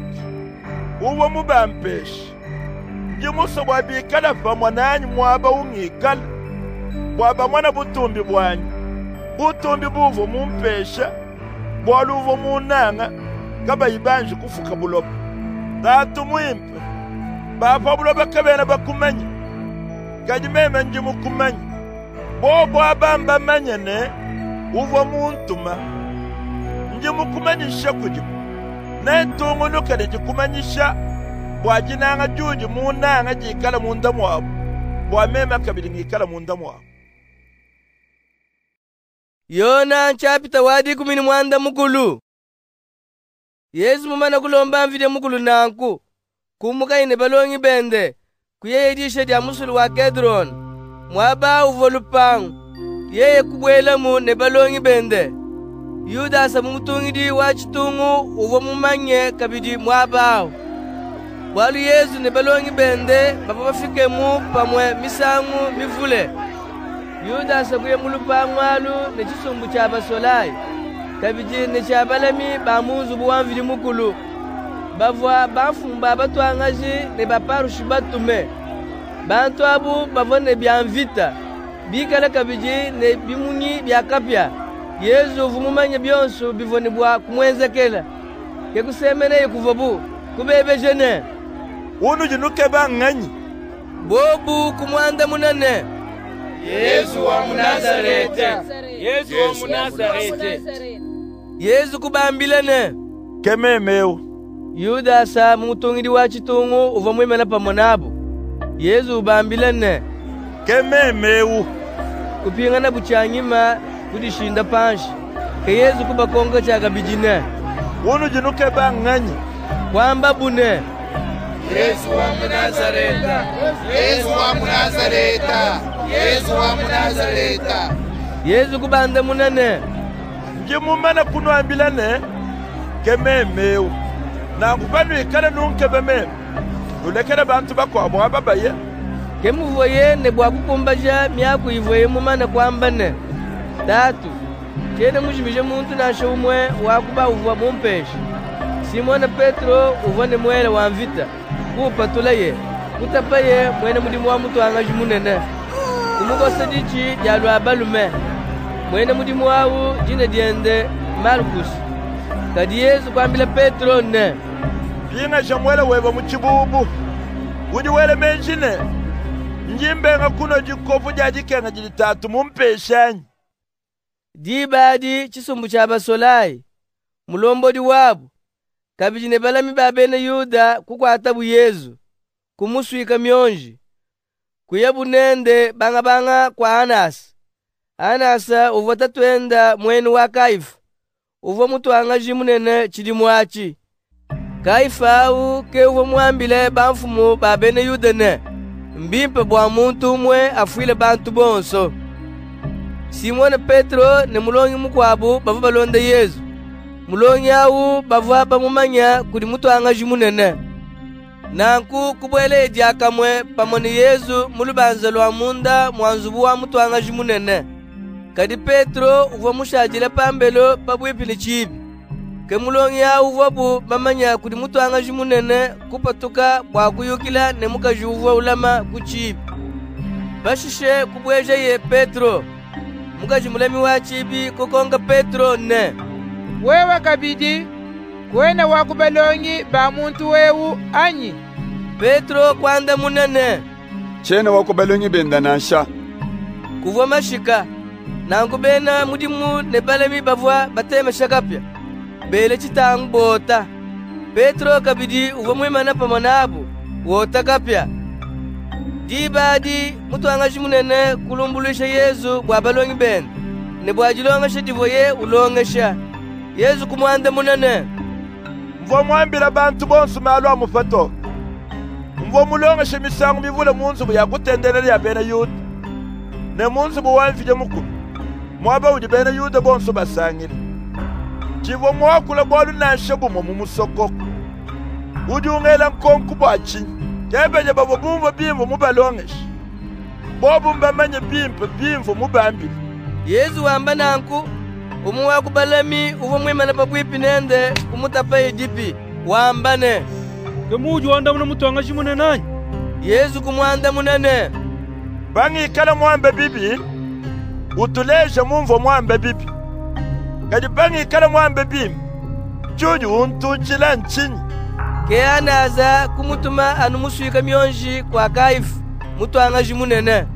uwo mubampesha njimuso bwabikala famwa nanyi mwaba ungikala bwaba mwana butumbi bwanyi butumbi buvo mumpesha bwaluvo munanga kaba ibanje kufuka buloba tatu mwimpe bapabulo bakabena bakumanya kadi meme nji mukumanya bobo abamba manyene uvo muntuma nji mukumanyisha kujibu nentungu nukali jikumanyisha bwajinanga juji munanga jikala munda mwabu bwamema kabili ngikala munda mwabu. Yona nchapita wadi kumini mwanda mukulu. Yesu mumana kulomba mvide mukulu nanku kumuka ine balongi bende kuyeye dishe dia musulu wa Kedron mwaba uvolupangu yeye kubwela mu ne balongi bende Yuda sa mutungi di wachitungu uvo mumanye kabidi mwaba walu Yesu ne balongi bende baba bafike mu pamwe misangu mivule Yuda sa kuye mulupangu alu ne chisumbu cha basolai kabidi ne cha balami bamuzu buwamvidi mukulu bavwa bafumba batwangaji ne baparushi batume bantu abu bavone byanvita bikala kabiji ne bimunyi byakapya Yesu vumumanya byonso bivone bwa kumwenzekela yekusemene yekuvobu kubebe jene unu jinuke banganyi bobu kumwanda munane Yesu wa Munazarete Yesu wa Munazarete Yesu kubambilane kememeo Yuda sa mutungidi wa chitungu uva mwimena pamonabo Yesu ubambilane kememeu kupingana buchanyima kudishinda panshi ke Yesu kubakonga chaka bijine unu jinuke banganyi kwamba bune Yesu wa Munazareta Yesu wa Munazareta Yesu wa Munazareta Yesu kubanda munane njimumana kunwambilane kememeu na kupanu ikala nunke beme ulekele bantu bako mwaba baye kemuvoye ne bwa kukumbaja myaku ivoye mumana kwambane tatu chene mujimije muntu nasho umwe wakuba uva mumpesha Simona Petro uvone mwele wa mvita kupatulaye kutapaye mwene mudimu wa mutu angaji munene kumukosa dichi dialu abalume mwene mudimu wawu jine diende Markus kadi Yesu kwambila Petro ne binga jamwele weba muchibubu udi wele menjine njimbenga kuno jikofu jajikenga jilitatu mumpeshanyi dibadi chisumbu cha basolai mulombodi wabu kabijine balami babene Yuda kukwata bu Yesu kumuswika myonji kuyabu nende banga banga kwa Anasi Anasa uvota twenda mwenu wa Kaifa uvo mutu angaji munene chidi mwachi Kaifa au ke uvo mwambile banfumu babene Yuda ne mbimpe bwa muntu umwe afuile bantu bonso Simone Petro ne mulongi mukwabu bavu balonda Yesu mulongi au bavu aba mumanya kudi mutu angaji munene nanku kubwele diakamwe pamoni Yesu mulubanza lwa munda mwanzubu wa mutu angaji munene kadi Petro uvo mushajile pambelo pabwipi ni chibi ke mulongi au uvobu mamanya kudi mutu angaji munene kupatuka bwa kuyukila ne mukaji uvo ulama kuchibi bashishe kubweje ye Petro mukaji mulemi wa chibi kukonga Petro ne wewe kabidi kwene wakubalongi ba muntu wewu anyi Petro kwanda munene chene wakubalongi benda nasha kuvo mashika nankubena mudimu ne balemi bavwa bateme shakapya bele chitangu bota Petro kabidi uvo mwimana pamonabu wota kapya dibadi mutu angaji munene kulumbulisha Yesu bwa balongi benda ne bwajilongesha divoye ulongesha Yesu kumwanda munene mvo mwambila bantu bonsu malu amufato mvo mulongesha misangu mivule munzu ya kutendelele ya bene Yuda ne munzu buwamfije mukulu mwaba udi bene Yuda bonsu basangile chivo mwakula bwalu nashe bumo mumusokoko udi ungela nkonku bwachi kebeje babo bumvo bimvo mubalongesha bobu mbamanye bimvo bimvo mubambile Yesu wamba nanku umu wakubalami uvo mwimana pabwipi nende kumutapa idipi wambane kemuju wanda muna mutu angaji munenanyi Yesu kumwanda munene bangi kala mwambe bibi utuleje mumvo mwambe bibi kadi bangi kala mwambe bim chuju untuchila nchinyi ke anaza kumutuma anu muswika myonji kwa Kaifu mutwangaji munene.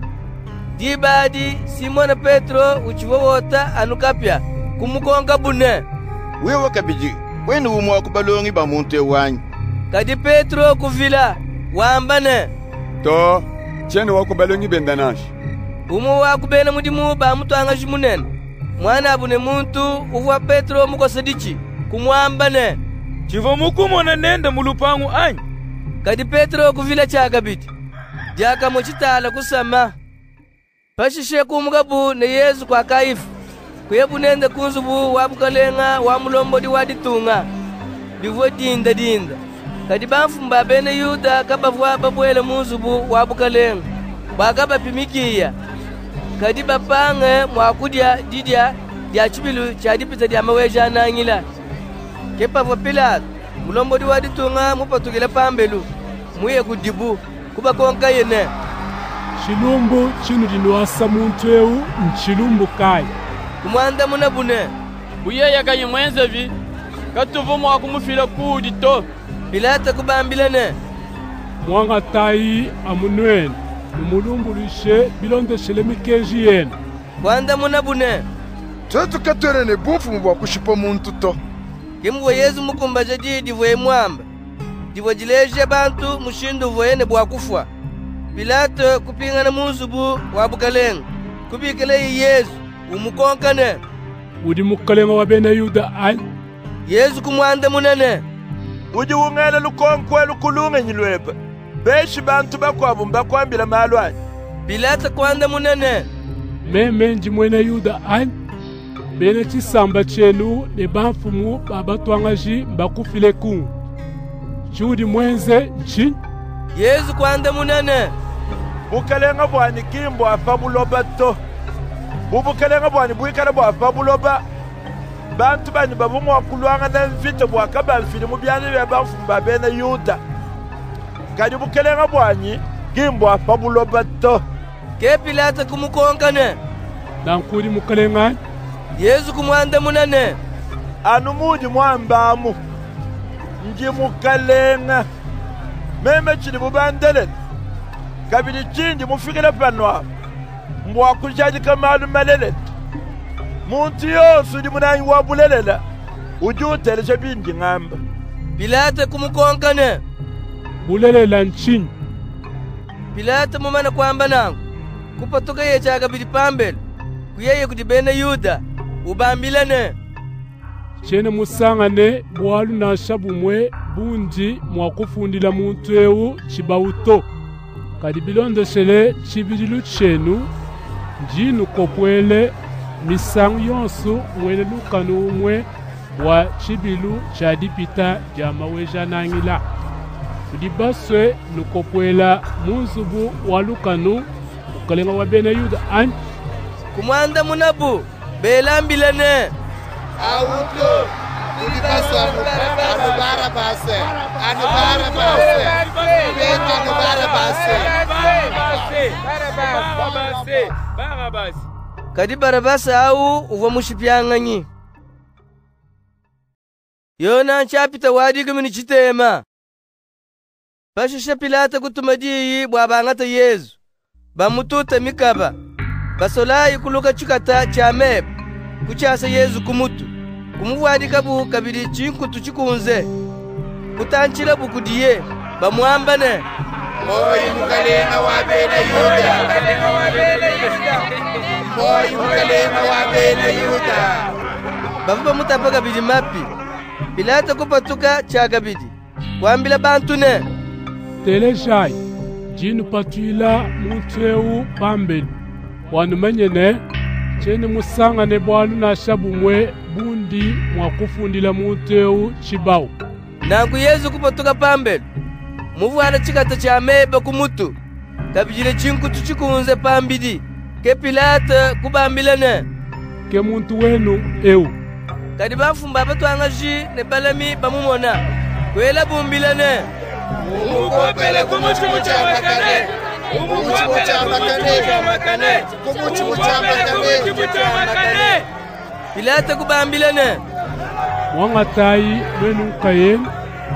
Dibadi Simona Petro uchiwowota anu kapya kumukonga bune. Wewe kabiji wenu umu wakubalongi ba muntu ewanyi. Kadi Petro kuvila wambane. To chene wakubalongi bendanashi. Umu wakubena mudimu ba mutwangaji munene. Mwana abune muntu uwa Petro mukosadichi kumwambane. Chivo mukumona nende mulupangu anyi. Kadi Petro kuvila chakabiti. Jaka mochitala kusama. Pashishe kumugabu ne Yesu kwa Kaifu. Kuyebu nende kunzubu wabukalenga wa mulombo di waditunga. Bivo dinda dinda. Kadi banfu mbabene Yuda kabavwa babwele munzubu wabukalenga. Bagaba pimikia. Kadi bapange mwakudia didia dia chibilu chadipita dia maweja nangila. Kepa vwa Pilato mulombo di waditunga mupatukile pambelu. Muye kudibu kuba konka yene. Chilumbu chinu dinuasa muntu eu nchilumbu kaya. Kumwanda muna bune. Uye yakanyi mwenze vi. Katuvu mwa kumufila kudi to. Pilato kubambilene. Mwanga tai amunweni. Numulumbu lishe bilondo shele mikeji yenu. Kwanda muna bune. Tutu katerene bufu mwa kushipa muntu to. Kimu Yesu mukumba jadi divoye mwamba. Divo jileje bantu mushindu voyene bwa kufwa. Pilato kupingana munzubu wabukalenga. Kubikele Yesu umukonkane. Udi mukalenga wabene Yuda ai. Yesu kumwanda munene. Udi ungele lukonkwe lukulunge nyilweba. Beshi bantu bakwabu mbakwambila malwani. Pilato kwanda munene. Meme njimwene Yuda ai. Bene chisamba chenu ne banfumu babatwangaji mbakufile kungu. Chudi mwenze nchi. Yesu kwanda munene. Bukalenga bwani kimbo afabuloba to. Bubukalenga bwani buikala bwa afabuloba. Bantu bani babumu wakulwanga na mvito bwakaba mfili mubyani bya banfumu babene Yuda. Kadi bukalenga bwani kimbo afabuloba to. Ke Pilato kumukonkane. Dankuri mukalenga. Yesu kumwanda munene. Anu mudi mwambamu. Nji mukalenga. Meme chini mubandele. Kabili chindi mufikile panwa. Mbwa kujaji kamalu malele. Muntu yosu di munanyi wabulelela. Ujutele chabindi ngamba. Pilato kumukonkane. Bulelela nchini. Pilato mumana kwamba nangu. Kupatoka yecha kabili pambele. Kuyeye kudibene Yuda. Ubambilane. Chene musangane bwalu na shabumwe bundi mwakufundila muntu eu chibauto. Kadi bilondo shele chibililu chenu njinu kopwele misangu yonsu mwene lukanu umwe wa chibilu chadipita jama weja nangila. Udibaswe nukopwela munzubu wa lukanu ukalenga wabene Yuda an. Kumwanda munabu belambilane. Auto Udibaswa anubara base anubara base Beta anubara base Barabase Barabase Kadi Barabasa au uva mushipyanganyi. Yona nchapita wadi kumini chitema. Pashisha Pilato kutumadiyi bwabangata Yesu. Bamututa mikaba. Basolayi kuluka chukata chame. Kuchasa Yesu kumutu. Kumuwadi kabu kabiri chinkutu chikunze. Kutanchila bukudiye. Bamuambane. Moyi mukalenga wabene Yuda. Moyi mukalenga wabene Yuda. Bavuba mutapa kabiri mapi. Pilato kupatuka cha kabidi. Kwambila bantu ne. Telejai. Jinu patuila munteu pambeli. Wanumenye ne. Chene musanga ne bwalu na shabumwe bundi mwakufundila munteu chibau. Nangu Yesu kupatuka pambeli. Muvuana chikata cha meba kumutu. Kabijile chinkutu chikunze pambidi. Ke Pilato kubambilane. Ke muntu wenu eu. Kadi bafumba batwangaji ne balami bamumona. Kwela bumbilane. Umukopele kumuchu muchamakane. Kumuchu muchamakane. Kumuchu muchamakane. Pilato kubambilane. Wangatai wenu kayen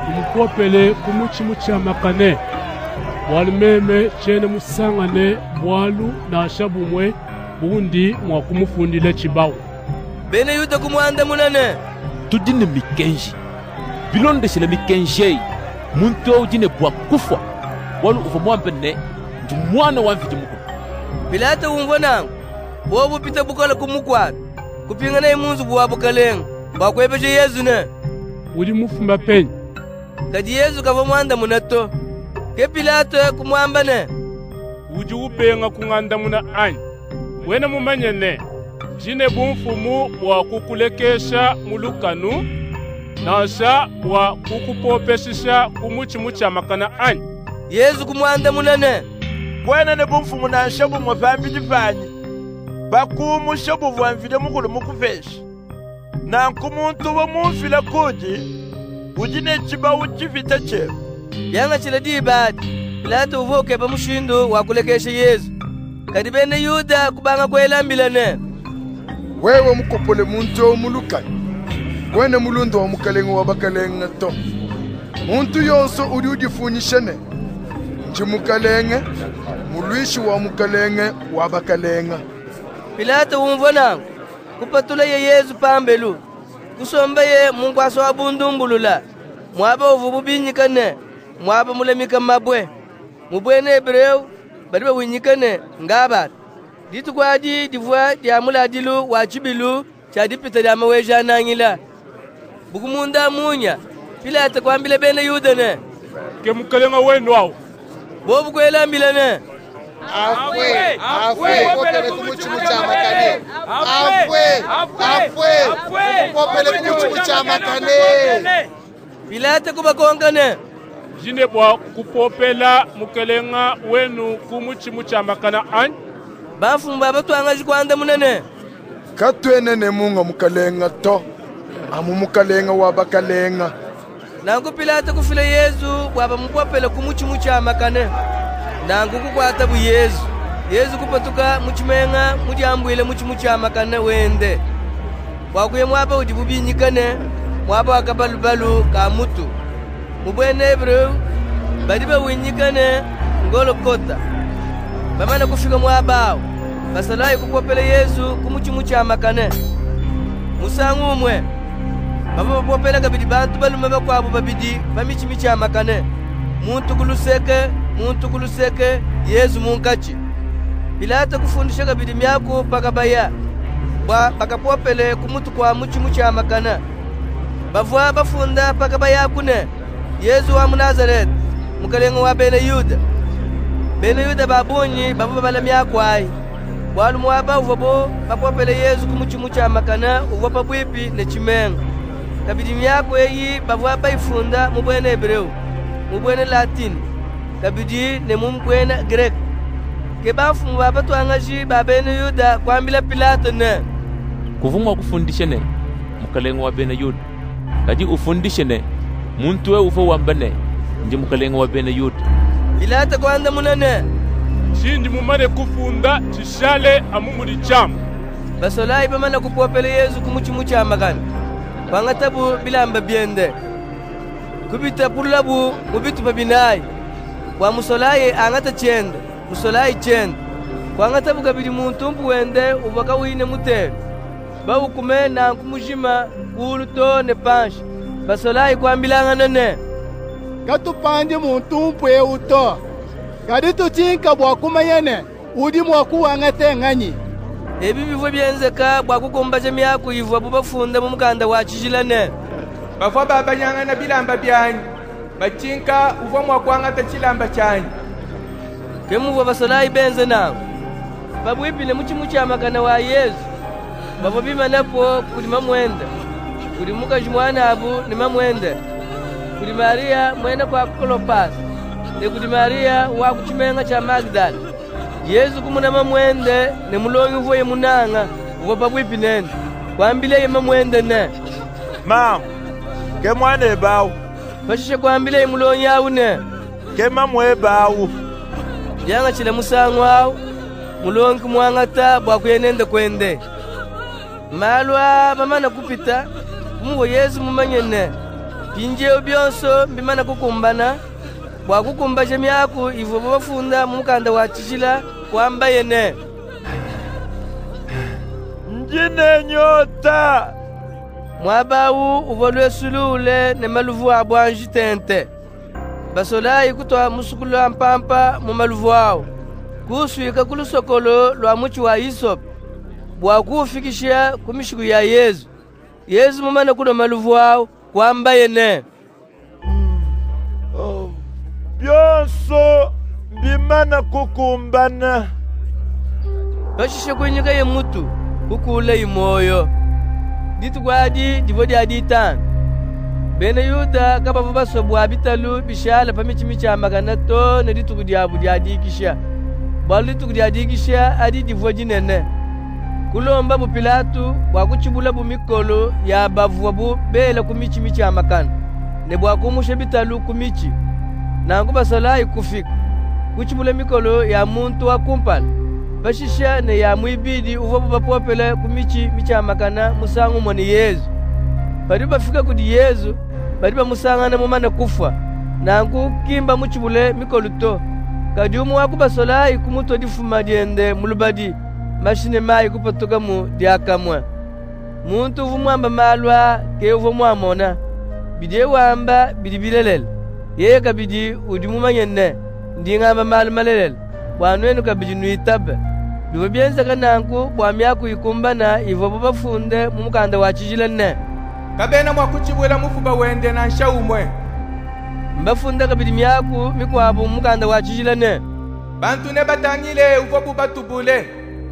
mupopele kumuchimu cha makane walumeme chene musangane bwalu na shabumwe bundi mwakumufundile chibawu bene yuda kumwanda munane tudine mikenji bilonde shile mikenjei muntu ujine bwa kufwa walu ufa mwambene ndu mwana wa mfiti muku Pilata umvona bobu pita bukola kumukwat kupingana imunzu bwa bukaleng bakwebeje Yesu ne uli mufumba penyi kadi Yesu kava mwanda munato ke Pilata kumwamba ne uji upenga kunganda muna anyi wena mumanyene jine bumfumu wa kukulekesha mulukanu nasha wa kukupopeshisha kumuchimu cha makana anyi Yesu kumwanda munane wena ne bumfumu na shabu mwafambi jifanyi bakumu shabu vwamvide mukulu mukufesha na nkumuntu wa mumfila kuji ujine chiba uchifita chefu yanga chila dibadi Pilata uvoke pa mushindu wa kulekesha Yesu kadi bene Yuda kubanga kwelambila ne wewe mukopole muntu omulukani wene mulundo wa mukalenga wa bakalenga to muntu yonso uli udifunyishene nji mukalenge mulwishi wa mukalenge wa bakalenga Pilata umvona kupatula ye Yesu pambelu kusomba ye Mungu aso abundumbulula mwaba uvubu binyikane mwaba mulemika mabwe mubwene Hebreu badi bawinyikane ngaba ditu kwadi divwa dia muladilu wa chibilu chadi pita dia maweja nangila bugumunda munya Pilata kwambile bene Yuda ne ke mukalenga wenu awo bobu kwelambila ne afwe afwe popele kumuchimu cha makane afwe afwe popele kumuchimu cha makane Pilata kubakonga ne jine bwa kupopela mukalenga wenu kumuchimu cha makana anyi bafumba batwanga jikwanda munene katwene ne munga mukalenga to amu mukalenga wa bakalenga nangu Pilata kufile Yesu bwaba mupopela kumuchimu cha makane nangu kukwata bu Yesu Yesu kupatuka muchimenga mujambwile muchimu cha makane wende wakuye mwaba udibubinyikane mwaba akabalubalu ka mutu mubwene Hebreu badi bawinyikane ngolokota bamana kufika mwabao basalaye kupopele Yesu kumuchimu cha makane musangu umwe baba bapopela kabidi bantu balume bakwabo babidi bamichimi cha makane muntu kuluseke muntu kuluseke Yesu munkachi Pilata kufundisha kabidi myako pakabaya bwa bakapopele kumutu kwa muchimu cha makana bavwa bafunda pakabaya kune Yesu wa Nazaret mukalenga wa bene Yuda bene Yuda babunyi babu balamya kwai walu mwaba uvobo bapopele Yesu kumuchimu cha makana uvopa bwipi ne chimenga kabidi myako eyi bavwa baifunda mubwene Hebreu mubwene Latin kabidi ne mubwene Grek ke bafumu baba twangaji babene Yuda kwambila Pilata ne kuvumwa kufundisha ne mukalenga wa bene Yuda kadi ufundishe ne muntu we ufo wambane ndi mukalenga wa bene Yuda Pilata kwanda munane chindi mumane kufunda chishale amumuli chamu basolai bamana kupopele Yesu kumuchimu cha makana kwanga tabu bilamba biende kubita pulabu mubitu babinai kwa musolai angata chenda musolai chenda kwanga tabu kabili muntu mpuwende ubaka wine mutelu bawukume na kumujima uluto ne panshi basolai kwambilanga nene katupandi muntu mpwe uto kadi tuchinka bwakumayene udi mwakuwanga tenganyi ebi bivwe byenzeka bwakukumbaje myako ivwa bubafunda mu mukanda wa chijilane bafwa babanyanga na bilamba byanyi bachinka uvwa mwakwanga ta chilamba chanyi kemuvo basolai benze nawo babwipile muchimu cha makana wa Yesu babo bimanapo kuli mamwenda kuli mukaji mwana abu ni mamwenda kuli Maria mwena kwa Klopas ne kuli Maria wa kuchimenga cha Magdala Yesu kumuna mamwende ne mulongi uvoye munanga uvo babwipi nene kwambile ye mamwende ne mam ke mwana ebawu fashishe kwambile ye mulongi awu ne ke mamwe ebawu yanga chile musangu awu mulongi mwangata bwakuyenende kwende malwa bamana kupita muwo Yesu mumanyene pinjeu byonso mbimana kukumbana bwakukumbaja myaku ivo bafunda mu mukanda wa chijila kwamba yene njine nyota mwabawu uvolwe sulule ne maluvu abwanji tente basolayi kutwa musukulu wa mpampa mu maluvu awo kuswika kulusokolo lwa muchi wa hisopu bwakufikisha kumishiku ya Yesu. Yesu mumana kuno maluvu awo kwamba yene oh. byonso bimana kukumbana bashishe kwenyika ye mutu kukule imoyo ditu gwadi divo dyadi itano bene Yuda kabavu basobwa bitalu bishala pamichimichi amagana to ne dituku dyabu dyadikisha bwalu dituku dyadikisha adi divo jinene kulomba bu Pilatu bwakuchibula bu mikolo ya bavuwa bu bela kumichimichi amakana ne bwakumusha bitalu kumichi nangu basalayi kufika kuchibula mikolo ya muntu wa kumpala bashisha ne ya mwibidi uvo bapopele kumichi michi amakana musangu mwani Yesu badi bafika kudi Yesu badi bamusangana mumana kufa nangu kimba muchibule mikolo to kadi umu waku basalayi kumuto difuma diende mulubadi mashine mai kupatoka mu diakamwa muntu vumwamba malwa ke vumwamona bide wamba bidibilelel ye kabidi udimumanyenne ndingamba mal malelel wanwenu kabidi nuitabe bibo byenza kananku bwamyaku ikumbana ivo bafunde mu mukanda wa chijilene kabena mwakuchibwela mufuba wende na nshaumwe mbafunda kabidi myaku mikwabo mu mukanda wa chijilene bantu ne batangile uvo bubatubule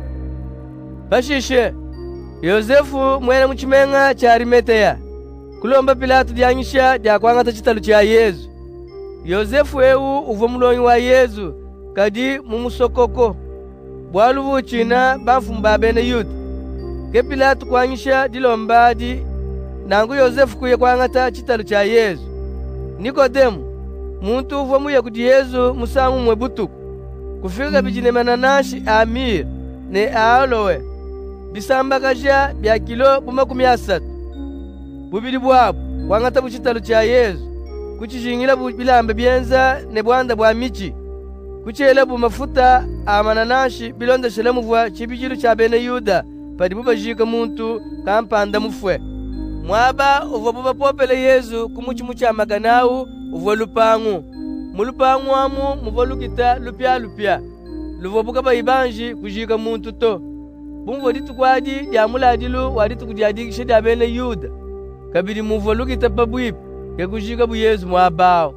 bashishe Yosefu mwene muchimenga cha Arimateya kulomba Pilatu dyanyisha dyakwangata chitalu cha Yesu. Yosefu ewu uvo mulonyi wa Yesu kadi mumusokoko bwalu buchina bafumba bene Yuda ke Pilatu kwanyisha dilombadi nangu Yosefu kuye kwangata chitalu cha Yesu. Nikodemu muntu uvo muye kudi Yesu musangu mwe butuku kufika bijine mananashi amir ne aolowe bisambakaja bya kilo bumakumi asatu bubili bwabo kwangata buchitalu cha Yesu kuchijingila bilambe byenza ne bwanda bwa michi kuchela bumafuta amananashi bilonda shelemu vwa chibijilu cha bene Yuda padi bubajika muntu kampanda mufwe mwaba uvo bubapopele Yesu kumuchi mucha maganau uvo lupangu mulupangu amu muvolukita lupya lupya luvo bukaba ibanji kujika muntu to bumvo ditukwadi dyamuladilu waditukudyadikisha dya bene Yuda kabidi muvolukita pabwipi kekujika bu Yesu mwabao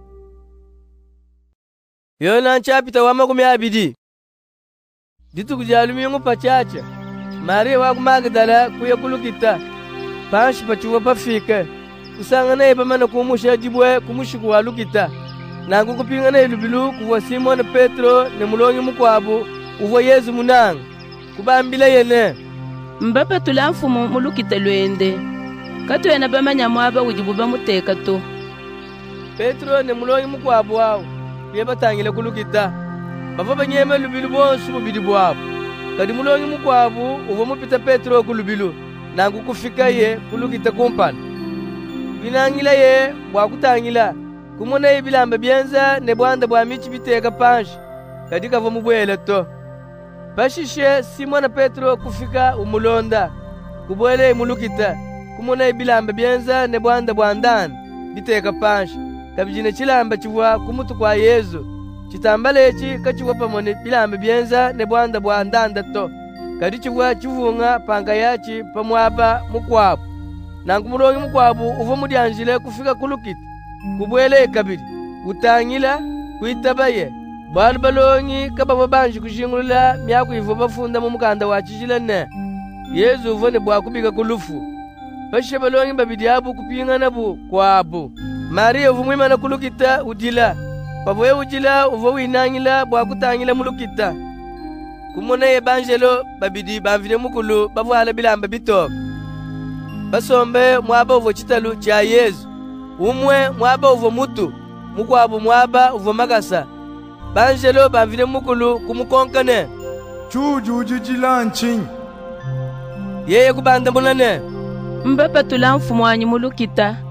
yona nchapita wa makumi abidi ditukudyalumiyungu pachacha Maria wa Magdala kuya kulukita panshi pachuwa pafike kusangana ipamana kumusha dibwe kumushiku walukita nangu kupingana ilubilu kuwa Simon Petro ne mulongi mukwabu uvo Yesu munanga kubambila yene mbapa tulamfumu mulukita lwende katwena bamanya mwaba ujibu bamuteka to Petro ne mulongi mukwabu wawo ye batangile kulukita bava banyeme lubilu bonsu bubidi bwabo kadi mulongi mukwabu uvo mupita Petro kulubilu nangu kufika ye kulukita kumpana binangila ye bwakutangila kumona ibilamba byenza ne bwanda bwa michi biteka panshi kadi kava mubwele to bashishe Simona Petro kufika umulonda kubwele imulukita kumona ibilamba byenza ne bwanda bwa ndani biteka panshi kabijine chilamba chivwa kumutu kwa Yesu chitambalechi kachiwa pamone bilamba byenza ne bwanda bwa ndanda to kadi chivwa chivunga panga yachi pamwaba mukwabu nangu mulongi mukwabu uvo mudyanjile kufika kulukita kubwele kabiri utangila kuitabaye bwalu balongi kababo banji kujingulula myaku ivo bafunda mu mukanda wa chijilene Yesu uvo ne bwakubika kulufu bashe balongi babidi abu kupingana bu kwabu Maria uvo mwimana kulukita udila pavoye udila uvo winangila bwakutangila mulukita kumona ye banjelo babidi bamvile mukulu bavwala bilamba bitoka basombe mwaba uvo chitalu cha Yesu umwe mwaba uvo mutu mukwabu mwaba uvo makasa banjelo bamvile mukulu kumukonkane chuju ujijila nchinyi yeye kubanda mulane mbapa tulamfumu wanyi mulukita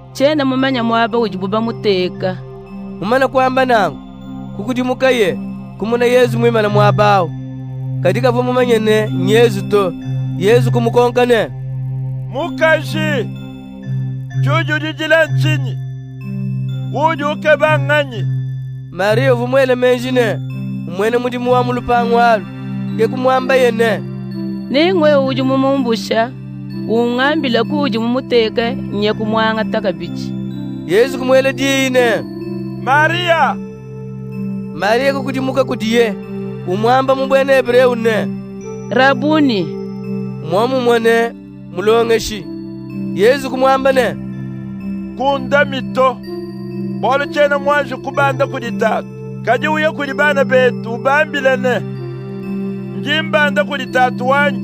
chena mumanya mwaba ujibu bamuteka. Mumana kwamba nangu kukutimuka ye kumuna Yesu mwimana mwabao kadika vo mumanyene Yesu to Yesu kumukonkane mukashi juju dijila nchinyi wuju ukebanganyi Maria vumwele menjine umwene mudimu wa mulupangwalu ye kumwamba yene ningwe uju mumumbusha ungambila kuju mumuteke nye kumwanga takabichi Yesu kumwele diine Maria Maria kukutimuka kudiye umwamba mubwene Hebreu ne Rabuni mwamu mwene mulongeshi Yesu kumwamba ne kunda mito bolo chena mwanji kubanda kuditatu kaji uye kudibana betu ubambile ne njimbanda kuditatu wanyi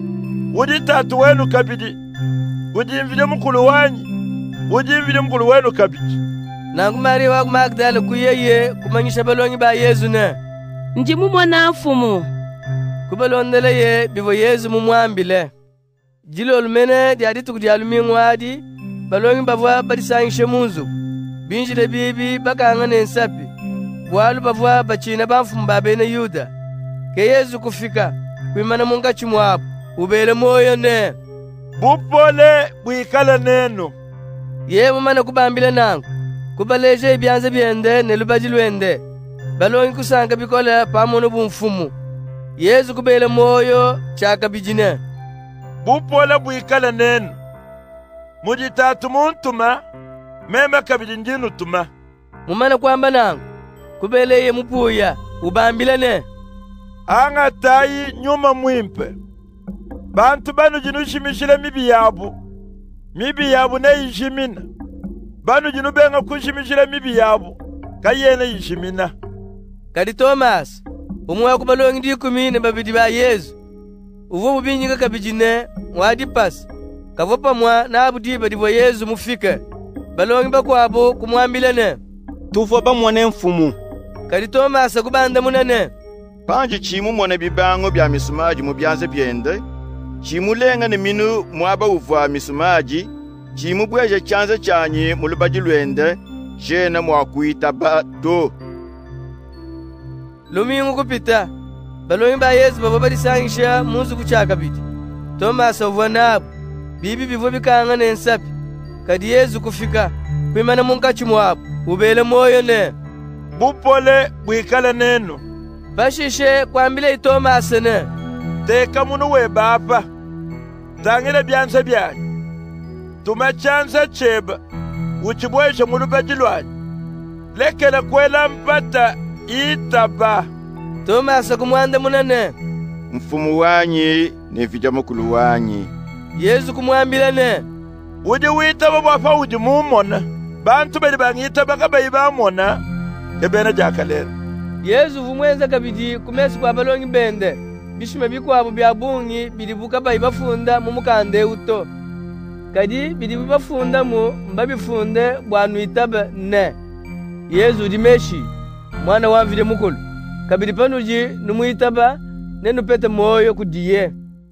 uditatu wenu kabidi udimvile mkulu wanyi udimvile mkulu wenu kabidi nangu Maria waku Magdala kuyeye kumanyisha balongi ba Yesu ne njimu mwana mfumu kubalondele ye bivo Yesu mumwambile jilo lumene diaditu kudialumingwadi balongi bavwa badisangishe munzu binjile bibi bakanga nensapi bwalu bavwa bachina bamfumu babene Yuda ke Yesu kufika kwimana munga chimwapo ubele moyo ne bupole bwikala nenu ye mumana kubambile nangu kubaleje ibyanze byende nelubaji lwende balongi kusanga bikola pamono bumfumu Yesu kubele moyo chaka bijine bupole bwikala nenu mujitatu muntuma mema kabili njinu tuma mumana kwamba nangu kubele ye mupuya ubambile ne anga tayi nyuma mwimpe bantu banu jinu shimishile mibi yabu mibi yabu ne yishimina banu jinu benga kushimishile mibi yabu kayene yishimina kadi Thomas umwe kubalongi ndi kumi ne babidi ba Yesu uvo bubinyika kabijine wadi pas kavopa mwa na abudi badivo Yesu mufike balongi bakwabo kumwambile ne tuvo bamwone mfumu kadi Thomas kubanda munene panji chimu mwone bibango bya misumaji mu byanze byende chimulenga ne minu mwaba uva misumaji chimu bweje chanze chanyi mulubaji lwende jena mwakuita ba do lumingu kupita balongi ba Yesu baba badisangisha munzu kuchaka biti Thomas ovanabu bibi bivo bikanga nensapi kadi Yesu kufika kwimana munga chimwapo ubele moyo ne bupole bwikala nenu bashishe kwambile Thomas ne teka munu we baba tangile byanze byanyi tumachanza cheba uchibweshe mulubaji lwanyi lekela kwela mpata itaba Thomas kumwanda munene mfumu wanyi nevija mukulu wanyi Yesu kumwambila ne udi witaba bwafa udi mumona bantu bali bangitaba kabayi bamona ebena jakalera Yesu vumwenza kabidi kumesi kwa balongi bende bishime bikwabo bya bungi bilibuka bayi bafunda mumukande uto kadi bilibu bafunda mu mbabifunde bwanu itaba ne Yesu dimeshi mwana wamvile mukulu kabidi panuji numuitaba nenu pete moyo kudiye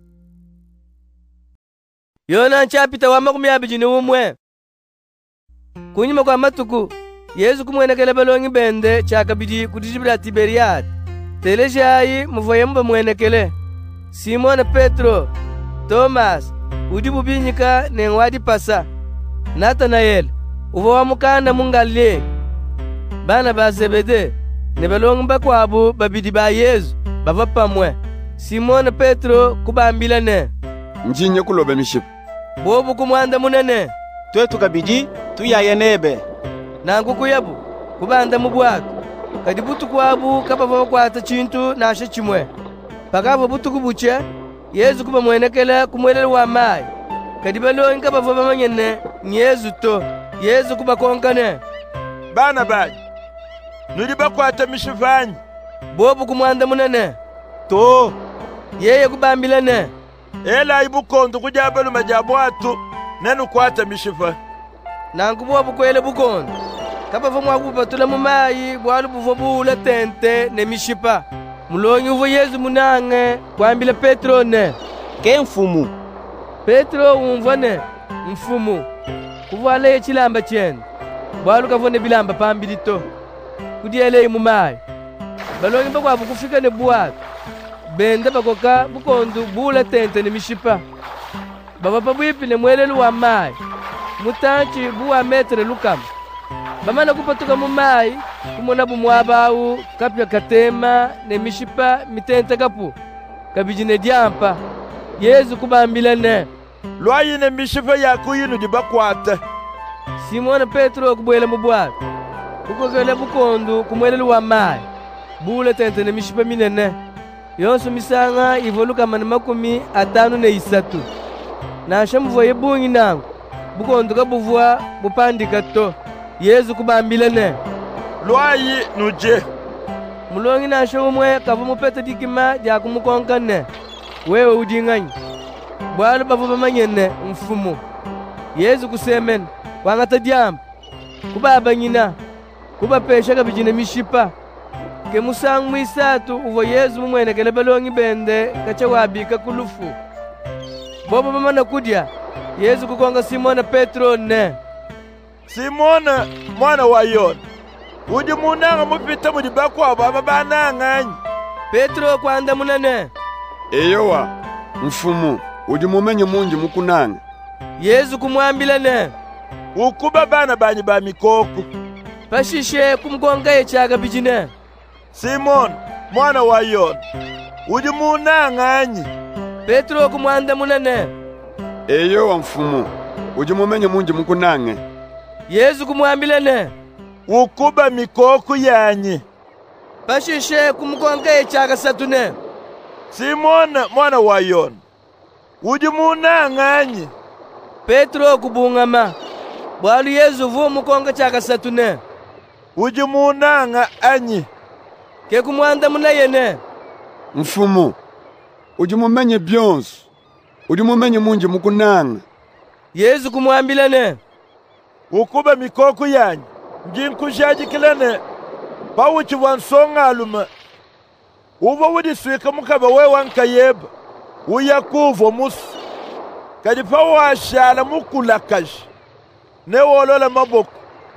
Yona nchapita wa makumi abiji ni umwe kunyuma kwa matuku Yesu kumwenekele balongi bende chakabidi kudijibila Tiberiade telejayi muvoye mba mwenekele Simon Petro Thomas udibu binyika nengwadi pasa Nathanael uvo wa mukanda mungalie bana ba Zebede ne balongi bakwabo babidi ba Yesu bava pamwe Simon Petro kubambila ne njinye kuloba mishipa bobu kumwanda munene twe tukabiji tuyayenebe nangu kuyabu kubanda mubwako kadi butuku wabu kabava kwata chintu nashe chimwe pakavo butuku buche Yesu kuba mwenekele kumwelele wa mai kadi balongi kabava bamanyene ni Yesu to Yesu kuba konkane bana baji nuli bakwata mishivanyi bobu kumwanda munene to yeye kubambila ne ela ibukondo kujabelu majabu atu nenu kwata mishiva nangu bobu kwele bukondo kabava mwakupa tula mumayi bwalu buvo bula tente ne mishipa mulongi uvo Yesu munange kwambila Petro ne ke mfumu Petro umva ne mfumu kuvala chilamba chene bwalu kavone bilamba pambili to kudiele mu mayi balongi bakwavu kufika ne bwato bende bakoka bukondu bula tente ne mishipa baba pabwipi ne mwelelu wa mayi mutanchi buwa metre lukama bamana kupatuka mu mayi kumona bumwabawu kapya katema ne mishipa mitente kapu kabijine diampa Yesu kubambila ne lwayi ne mishipa yakuyinu dibakwata Simona Petro kubwela mu bwato kukokele bukondu kumwelelu wa mayi bula tente ne mishipa minene yonso misanga ivoluka mane makumi atanu ne isatu nasha muvo yebungi nangu bukondu kabuvua bupandika to Yesu kubambila ne lwayi nuje mulongi nasha umwe kavu mupeta dikima ja kumukonka ne wewe udinganyi bwalu bavu bamanyene mfumu Yesu kusemen wangata diamba kubaba nyina kubapesha kabijine mishipa ke musangu mwisatu uvo Yesu mumwene kele balongi bende kacha wabika kulufu bobo bamana kudya Yesu kukonga Simona Petro ne Simona mwana wa Yona udi munanga mupita mudi bakwa baba bananganyi Petro kwanda munane eyowa mfumu udi mumenye munji mukunanga Yesu kumwambila ne ukuba bana banyi ba mikoko pashishe kumgonga echaga bijine Simon mwana wa Yona udi munanganyi Petro kumwanda munane eyowa mfumu udi mumenye munji mukunanga Yesu kumwambila ne ukuba mikoko yanyi pashishe kumgonga echaga satune Simona mwana wa Yona udi munanganyi Petro kubungama bwalu Yesu vu mukonga chaka satune udi munanga anyi ke kumwanda munayene mfumu udi mumenye byonso udi mumenye munji mukunanga Yesu kumwambila ne ukuba mikoko yanyi nginkushajikilene pawuchi wansongaluma uva wudi swika mukaba wewanka yeba uyakuvo musu kadi pawashala mukulakashi ne wolola maboko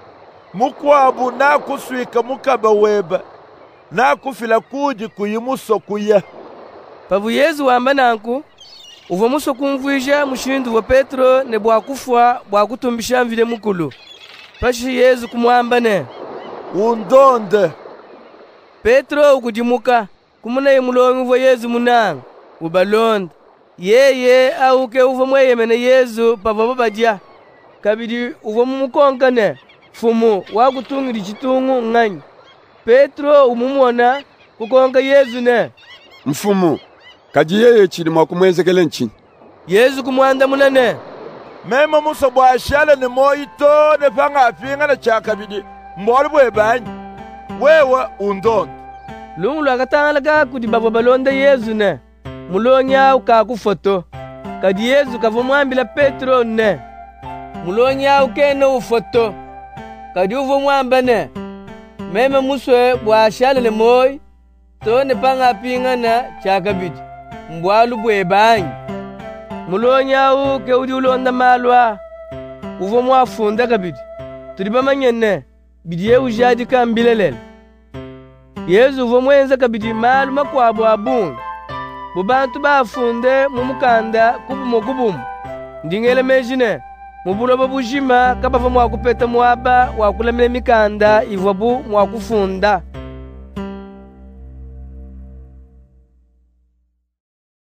mukwabu nakuswika mukaba weba nakufila kuji kuyimuso kuya pavu Yesu wamba nanku uva muso kumvwisha mushindu wa Petro ne bwakufwa bwakutumbisha mvile mukulu pashi Yesu kumwamba ne undonde Petro ukujimuka kumuna ye mulongi uva Yesu munanga ubalonda yeye auke uva mweyemene Yesu pavavo badya kabidi uva mumukonka ne fumu wakutungili chitungu ng'anyi Petro umumona kukonka Yesu ne mfumu kaji yeye chili mwakumwezekele nchini Yesu kumwanda munane mema muso bwashala ne moito ne panga apinga na chakabidi mbolu bwebanyi wewe undonde lungu lwakatangala kakudi bavo balonda Yesu ne mulonya ukakufoto kadi Yesu kavomwambila Petro ne mulonya ukene ufoto kadi uvomwamba ne mema muswe bwashala ne moi to ne panga apinga na chakabidi mbwalu bwebanyi mulonya uke udi ulonda malwa uvo mwafunda kabidi tuli bamanyene bidiye ujadi kambilelele Yesu uvo mwenza kabidi malu makwabu abunga bubantu bafunde mumukanda kubumo kubumo ndingele mejine mubulobo bujima kabava mwakupeta mwaba wakulamile mikanda ivobu mwakufunda